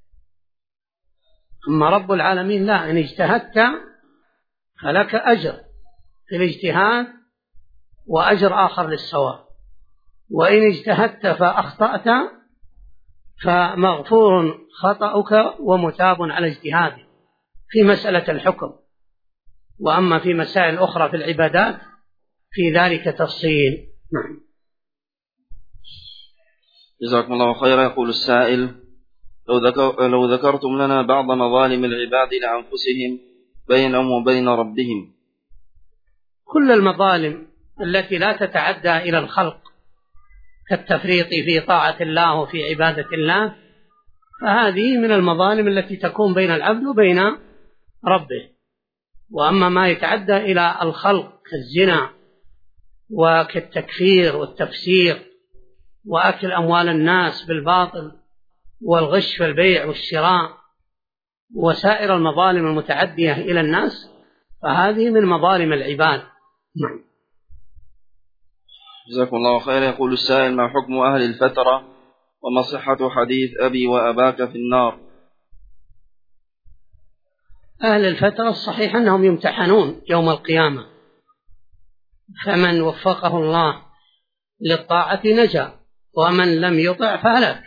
أما رب العالمين لا، إن اجتهدت فلك أجر في الاجتهاد وأجر آخر للصواب، وإن اجتهدت فأخطأت فمغفور خطأك ومتاب على اجتهادك في مسألة الحكم. وأما في مسائل أخرى في العبادات في ذلك تفصيل. نعم. جزاكم الله خيرا. يقول السائل: لو ذكرتم لنا بعض مظالم العباد لأنفسهم بينهم وبين ربهم. كل المظالم التي لا تتعدى إلى الخلق كالتفريط في طاعة الله وفي عبادة الله، فهذه من المظالم التي تكون بين العبد وبين ربه. وأما ما يتعدى إلى الخلق كالزنا وكالتكفير والتفسيق وأكل أموال الناس بالباطل والغش في البيع والشراء وسائر المظالم المتعدية إلى الناس، فهذه من مظالم العباد. جزاكم الله خيرا. يقول السائل: ما حكم أهل الفترة وما صحة حديث أبي وأباك في النار؟ أهل الفترة الصحيح أنهم يمتحنون يوم القيامة، فمن وفقه الله للطاعة نجا ومن لم يطع فهلك.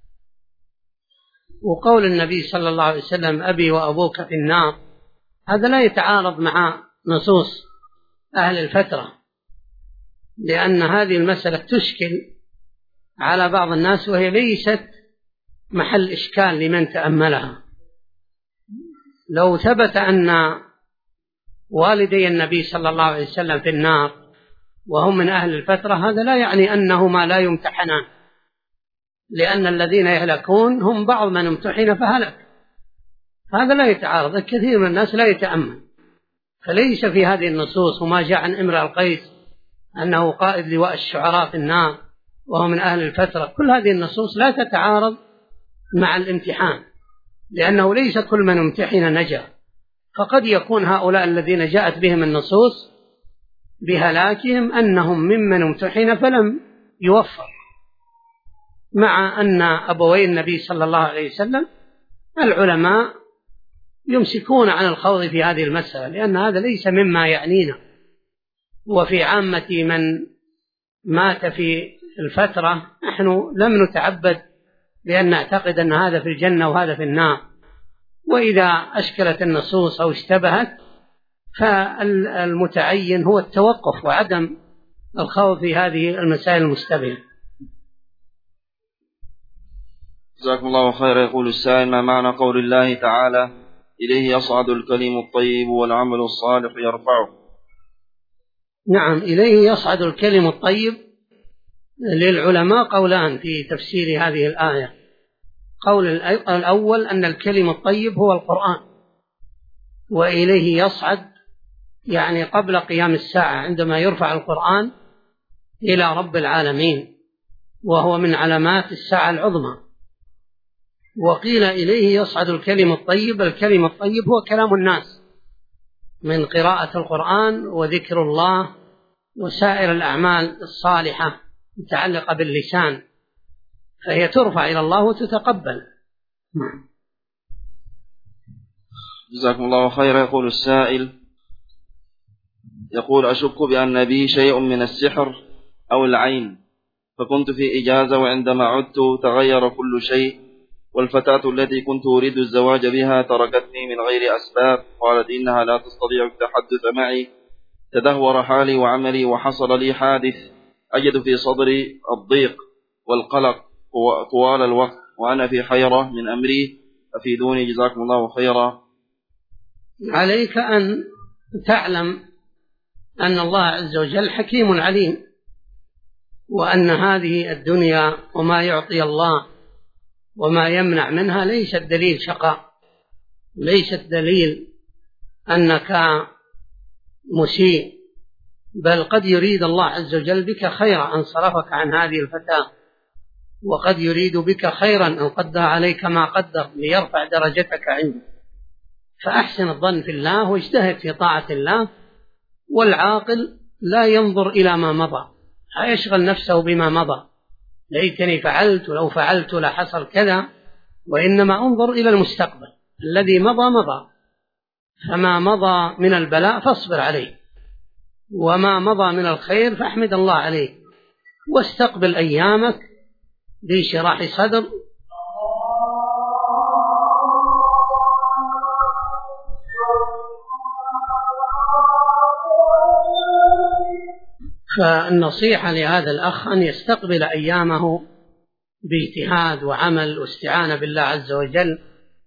وقول النبي صلى الله عليه وسلم: أبي وأبوك في النار، هذا لا يتعارض مع نصوص أهل الفترة، لأن هذه المسألة تشكل على بعض الناس وهي ليست محل إشكال لمن تأملها. لو ثبت أن والدي النبي صلى الله عليه وسلم في النار وهم من أهل الفترة، هذا لا يعني أنهما لا يمتحنان، لأن الذين يهلكون هم بعض من امتحن فهلك. هذا لا يتعارض. الكثير من الناس لا يتأمل، فليس في هذه النصوص وما جاء عن امرأ القيس أنه قائد لواء الشعراء في النار وهو من أهل الفترة، كل هذه النصوص لا تتعارض مع الامتحان، لأنه ليس كل من امتحن نجا. فقد يكون هؤلاء الذين جاءت بهم النصوص بهلاكهم أنهم ممن امتحن فلم يوفق، مع أن أبوي النبي صلى الله عليه وسلم العلماء يمسكون عن الخوض في هذه المسألة، لأن هذا ليس مما يعنينا. وفي عامة من مات في الفترة نحن لم نتعبد بأن نعتقد أن هذا في الجنة وهذا في النار، وإذا أشكلت النصوص أو اشتبهت فالمتعين هو التوقف وعدم الخوض في هذه المسائل المشتبهة. جزاكم الله خيرا. يقول السائل: ما معنى قول الله تعالى: إليه يصعد الكلم الطيب والعمل الصالح يرفعه؟ نعم، إليه يصعد الكلم الطيب. للعلماء قولان في تفسير هذه الآية. قول الأول أن الكلم الطيب هو القرآن، وإليه يصعد يعني قبل قيام الساعة عندما يرفع القرآن إلى رب العالمين، وهو من علامات الساعة العظمى. وقيل إليه يصعد الكلم الطيب. الكلم الطيب هو كلام الناس من قراءة القرآن وذكر الله وسائر الأعمال الصالحة متعلقة باللسان، فهي ترفع إلى الله وتتقبل. جزاكم الله خيرا. يقول السائل: يقول: أشك بأن بي شيء من السحر أو العين، فكنت في إجازة وعندما عدت تغير كل شيء، والفتاة التي كنت أريد الزواج بها تركتني من غير أسباب، قالت إنها لا تستطيع التحدث معي، تدهور حالي وعملي، وحصل لي حادث أجد في صدري الضيق والقلق طوال الوقت، وأنا في حيرة من أمري، أفيدوني جزاكم الله خيرا. عليك أن تعلم أن الله عز وجل حكيم عليم، وأن هذه الدنيا وما يعطي الله وما يمنع منها ليست دليل شقاء، ليست دليل أنك مسيء، بل قد يريد الله عز وجل بك خيرا أن صرفك عن هذه الفتاة، وقد يريد بك خيرا أن قدر عليك ما قدر ليرفع درجتك عنده. فأحسن الظن في الله واجتهد في طاعة الله، والعاقل لا ينظر إلى ما مضى، لا يشغل نفسه بما مضى، ليتني فعلت ولو فعلت لحصل كذا، وإنما انظر إلى المستقبل. الذي مضى مضى، فما مضى من البلاء فاصبر عليه، وما مضى من الخير فاحمد الله عليه، واستقبل أيامك بشراح صدر. فالنصيحة لهذا الأخ أن يستقبل أيامه باجتهاد وعمل واستعانة بالله عز وجل،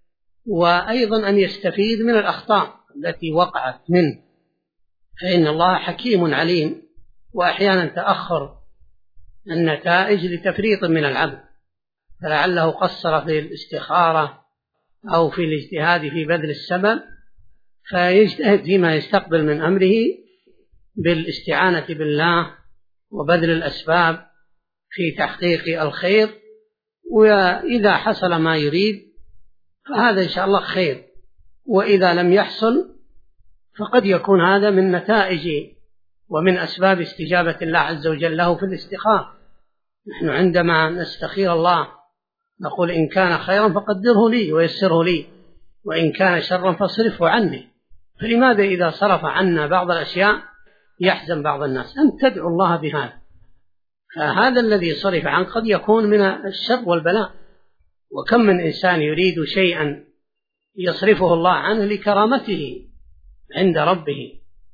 وأيضا أن يستفيد من الأخطاء التي وقعت منه، فإن الله حكيم عليم، وأحيانا تأخر النتائج لتفريط من العبد، فلعله قصر في الاستخارة أو في الاجتهاد في بذل السبب، فيجتهد فيما يستقبل من أمره بالاستعانة بالله وبذل الأسباب في تحقيق الخير، وإذا حصل ما يريد فهذا إن شاء الله خير، وإذا لم يحصل فقد يكون هذا من نتائج ومن أسباب استجابة الله عز وجل له في الاستخارة. نحن عندما نستخير الله نقول: إن كان خيرا فقدره لي ويسره لي، وإن كان شرا فاصرفه عني. فلماذا إذا صرف عنا بعض الأشياء يحزن بعض الناس؟ أن تدعو الله بهذا، فهذا الذي صرف عنه قد يكون من الشر والبلاء. وكم من إنسان يريد شيئا يصرفه الله عنه لكرامته عند ربه،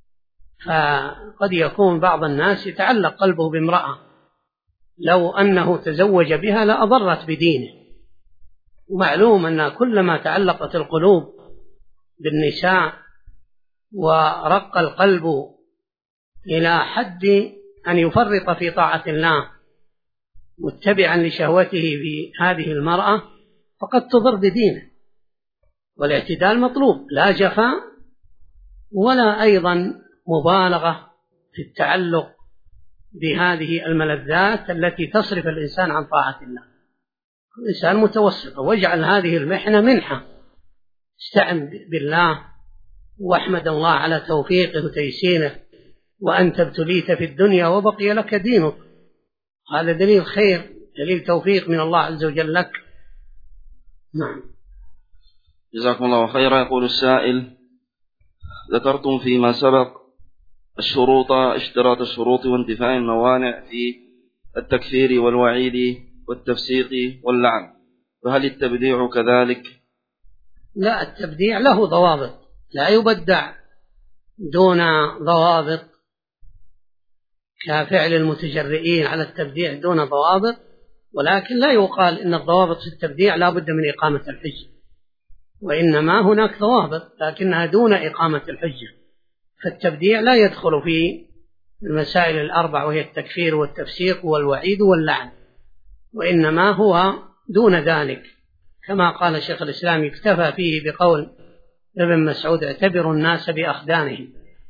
فقد يكون بعض الناس يتعلق قلبه بامرأة لو أنه تزوج بها لأضرت بدينه، ومعلوم أن كلما تعلقت القلوب بالنساء ورق القلب إلى حد أن يفرط في طاعة الله متبعا لشهوته بهذه المرأة فقد تضر بدينه. والاعتدال مطلوب، لا جفاء ولا أيضا مبالغة في التعلق بهذه الملذات التي تصرف الإنسان عن طاعة الله. الإنسان متوسط، واجعل هذه المحنة منحة، استعن بالله واحمد الله على توفيقه وتيسيره، وأنت ابتليت في الدنيا وبقي لك دينك، هذا دليل خير، دليل توفيق من الله عز وجل لك. نعم. جزاكم الله خيرا. يقول السائل: ذكرتم فيما سبق الشروط، اشتراط الشروط وانتفاء الموانع في التكفير والوعيد والتفسيق واللعن، فهل التبديع كذلك؟ لا، التبديع له ضوابط، لا يبدع دون ضوابط، كفعل المتجرئين على التبديع دون ضوابط، ولكن لا يقال إن الضوابط في التبديع لا بد من إقامة الحجة، وإنما هناك ضوابط لكنها دون إقامة الحجة. فالتبديع لا يدخل في المسائل الأربع وهي التكفير والتفسيق والوعيد واللعن، وإنما هو دون ذلك، كما قال شيخ الإسلام اكتفى فيه بقول ابن مسعود اعتبروا الناس بأخدانهم.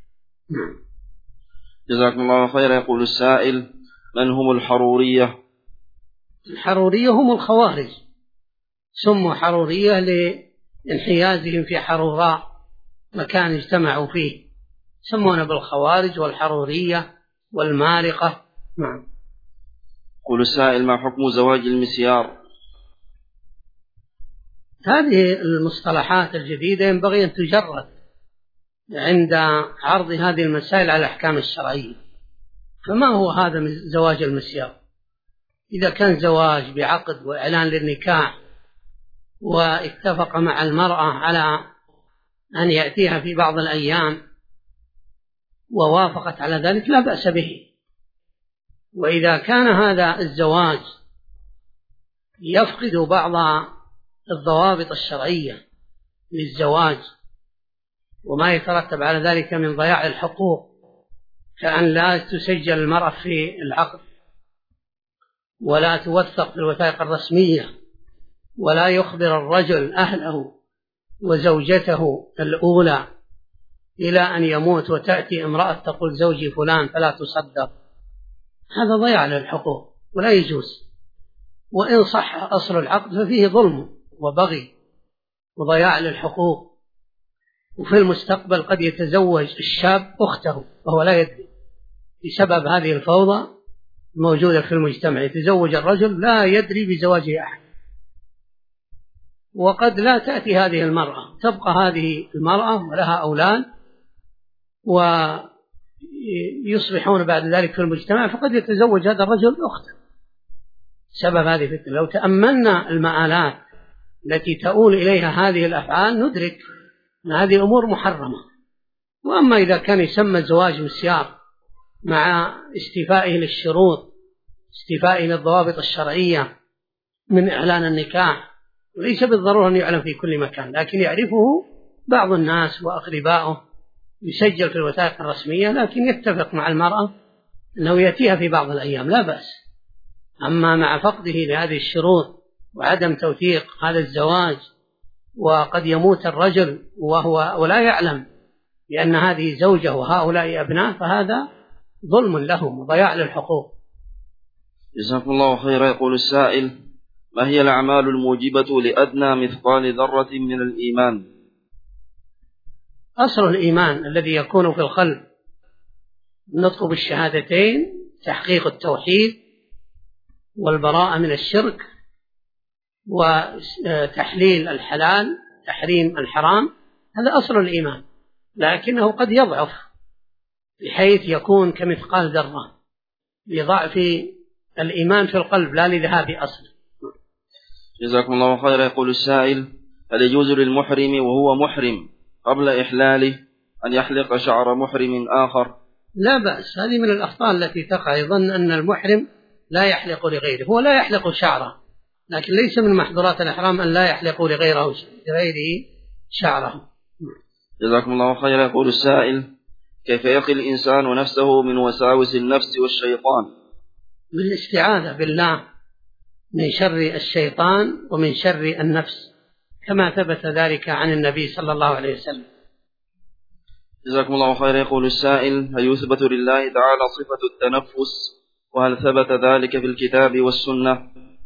جزاكم الله خيرا. يقول السائل: من هم الحرورية؟ الحرورية هم الخوارج، سموا حرورية لانحيازهم في حروراء مكان اجتمعوا فيه، سمونا بالخوارج والحرورية والمارقة. نعم. يقول السائل: ما حكم زواج المسيار؟ هذه المصطلحات الجديدة ينبغي أن تجرد عند عرض هذه المسائل على الأحكام الشرعية. فما هو هذا من زواج المسيار؟ إذا كان زواج بعقد وإعلان للنكاح واتفق مع المرأة على أن يأتيها في بعض الأيام ووافقت على ذلك لا بأس به. وإذا كان هذا الزواج يفقد بعض الضوابط الشرعية للزواج وما يترتب على ذلك من ضياع الحقوق، كأن لا تسجل المرأة في العقد ولا توثق في الوثائق الرسمية ولا يخبر الرجل أهله وزوجته الأولى إلى أن يموت وتأتي امرأة تقول زوجي فلان فلا تصدق، هذا ضياع للحقوق ولا يجوز. وإن صح أصل العقد ففيه ظلم وبغي وضياع للحقوق. وفي المستقبل قد يتزوج الشاب أخته وهو لا يدري بسبب هذه الفوضى الموجودة في المجتمع، يتزوج الرجل لا يدري بزواجه أحد، وقد لا تأتي هذه المرأة، تبقى هذه المرأة ولها أولاد ويصبحون بعد ذلك في المجتمع، فقد يتزوج هذا الرجل أخته سبب هذه الفتنة. لو تأملنا المآلات التي تؤول إليها هذه الأفعال ندرك أن هذه أمور محرمة. وأما إذا كان يسمى زواج مسيار مع استيفائه للشروط، استيفائه للضوابط الشرعية من إعلان النكاح، وليس بالضرورة أن يعلم في كل مكان، لكن يعرفه بعض الناس وأقربائه، يسجل في الوثائق الرسمية، لكن يتفق مع المرأة أنه يأتيها في بعض الأيام لا بأس. أما مع فقده لهذه الشروط وعدم توثيق هذا الزواج وقد يموت الرجل ولا يعلم بأن هذه زوجة وهؤلاء أبناء، فهذا ظلم لهم وضياع للحقوق. جزاكم الله خيرا. يقول السائل: ما هي الأعمال الموجبة لأدنى مثقال ذرة من الإيمان؟ أصل الإيمان الذي يكون في القلب النطق بالشهادتين، تحقيق التوحيد والبراءة من الشرك وتحليل الحلال تحريم الحرام، هذا أصل الإيمان، لكنه قد يضعف بحيث يكون كمثقال ذرة لضعف الإيمان في القلب لا لذهاب أصله. جزاكم الله خيرا. يقول السائل: هل يجوز للمحرم وهو محرم قبل إحلاله أن يحلق شعر محرم آخر؟ لا بأس، هذه من الأخطاء التي تقع، يظن أن المحرم لا يحلق لغيره، هو لا يحلق شعره، لكن ليس من محظورات الإحرام أن لا يحلق لغيره شعره. جزاكم الله خيرا. يقول السائل: كيف يقي الإنسان نفسه من وساوس النفس والشيطان؟ بالاستعاذة بالله من شر الشيطان ومن شر النفس، كما ثبت ذلك عن النبي صلى الله عليه وسلم. جزاكم الله خيرا. يقول السائل: هل يثبت لله تعالى صفة التنفس، وهل ثبت ذلك في الكتاب والسنة؟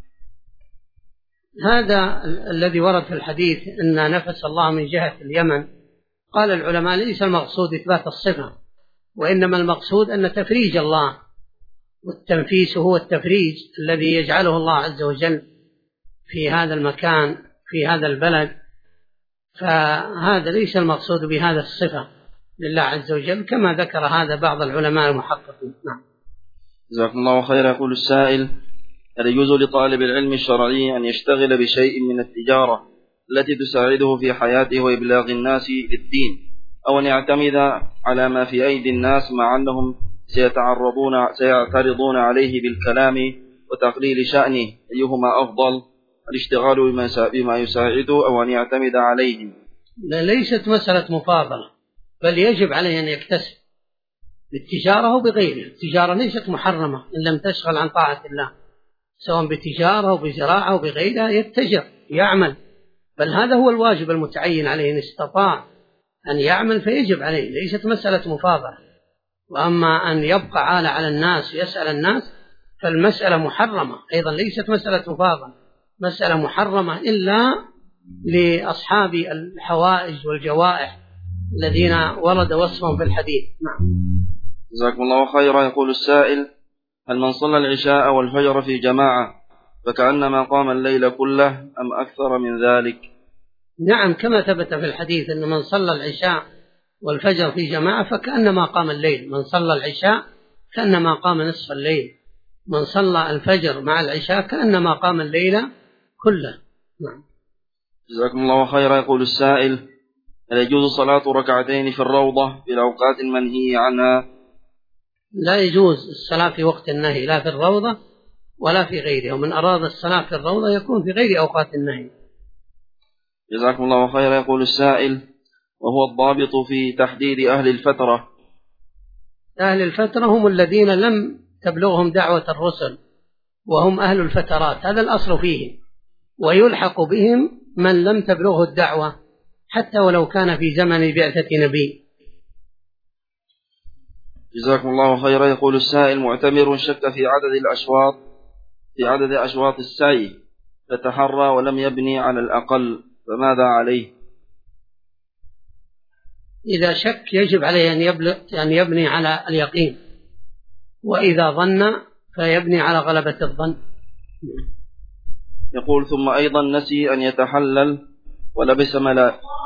هذا الذي ورد في الحديث أن نفس الله من جهة اليمن، قال العلماء ليس المقصود إثبات الصفة، وإنما المقصود أن تفريج الله، والتنفيس هو التفريج الذي يجعله الله عز وجل في هذا المكان في هذا البلد، فهذا ليس المقصود بهذا الصفة لله عز وجل كما ذكر هذا بعض العلماء المحققين. نعم. جزاكم الله خيرا. يقول السائل: هل يجوز لطالب العلم الشرعي أن يشتغل بشيء من التجارة التي تساعده في حياته وإبلاغ الناس للدين، أو أن يعتمد على ما في أيدي الناس مع أنهم سيعترضون عليه بالكلام وتقليل شأنه، أيهما أفضل؟ الاشتغال بما يساعده أو أن يعتمد عليهم؟ ليست مسألة مفاضلة، بل يجب عليه أن يكتسب بالتجارة وبغيرها. التجارة ليست محرمة إن لم تشغل عن طاعة الله، سواء بتجارة وبزراعة وبغيرها يتجر يعمل، بل هذا هو الواجب المتعين عليه إن استطاع أن يعمل فيجب عليه، ليست مسألة مفاضلة. وأما أن يبقى عالة على الناس ويسأل الناس فالمسألة محرمة أيضا، ليست مسألة مفاضلة، مسألة محرمة إلا لأصحاب الحوائج والجوائح الذين ورد وصفهم في الحديث. نعم. جزاكم الله خيرا. يقول السائل: هل من صلى العشاء والفجر في جماعة فكأنما قام الليل كله أم أكثر من ذلك؟ نعم، كما ثبت في الحديث أن من صلى العشاء والفجر في جماعة فكأنما قام الليل. من صلى العشاء كأنما قام نصف الليل، من صلى الفجر مع العشاء كأنما قام الليل كله. نعم. جزاكم الله خيرا. يقول السائل: هل يجوز صلاة ركعتين في الروضة في الأوقات المنهي عنها؟ لا يجوز الصلاة في وقت النهي، لا في الروضة ولا في غيره، ومن أراد الصلاة في الروضة يكون في غير أوقات النهي. جزاكم الله خيرا. يقول السائل: وهو الضابط في تحديد أهل الفترة؟ أهل الفترة هم الذين لم تبلغهم دعوة الرسل وهم أهل الفترات، هذا الأصل فيهم، ويلحق بهم من لم تبلغه الدعوة حتى ولو كان في زمن بعثة نبي. جزاكم الله خيرا. يقول السائل: معتمر شك في عدد أشواط السعي فتحرى ولم يبني على الأقل، فماذا عليه؟ إذا شك يجب عليه أن يبني على اليقين، وإذا ظن فيبني على غلبة الظن. يقول: ثم أيضا نسي أن يتحلل ولبس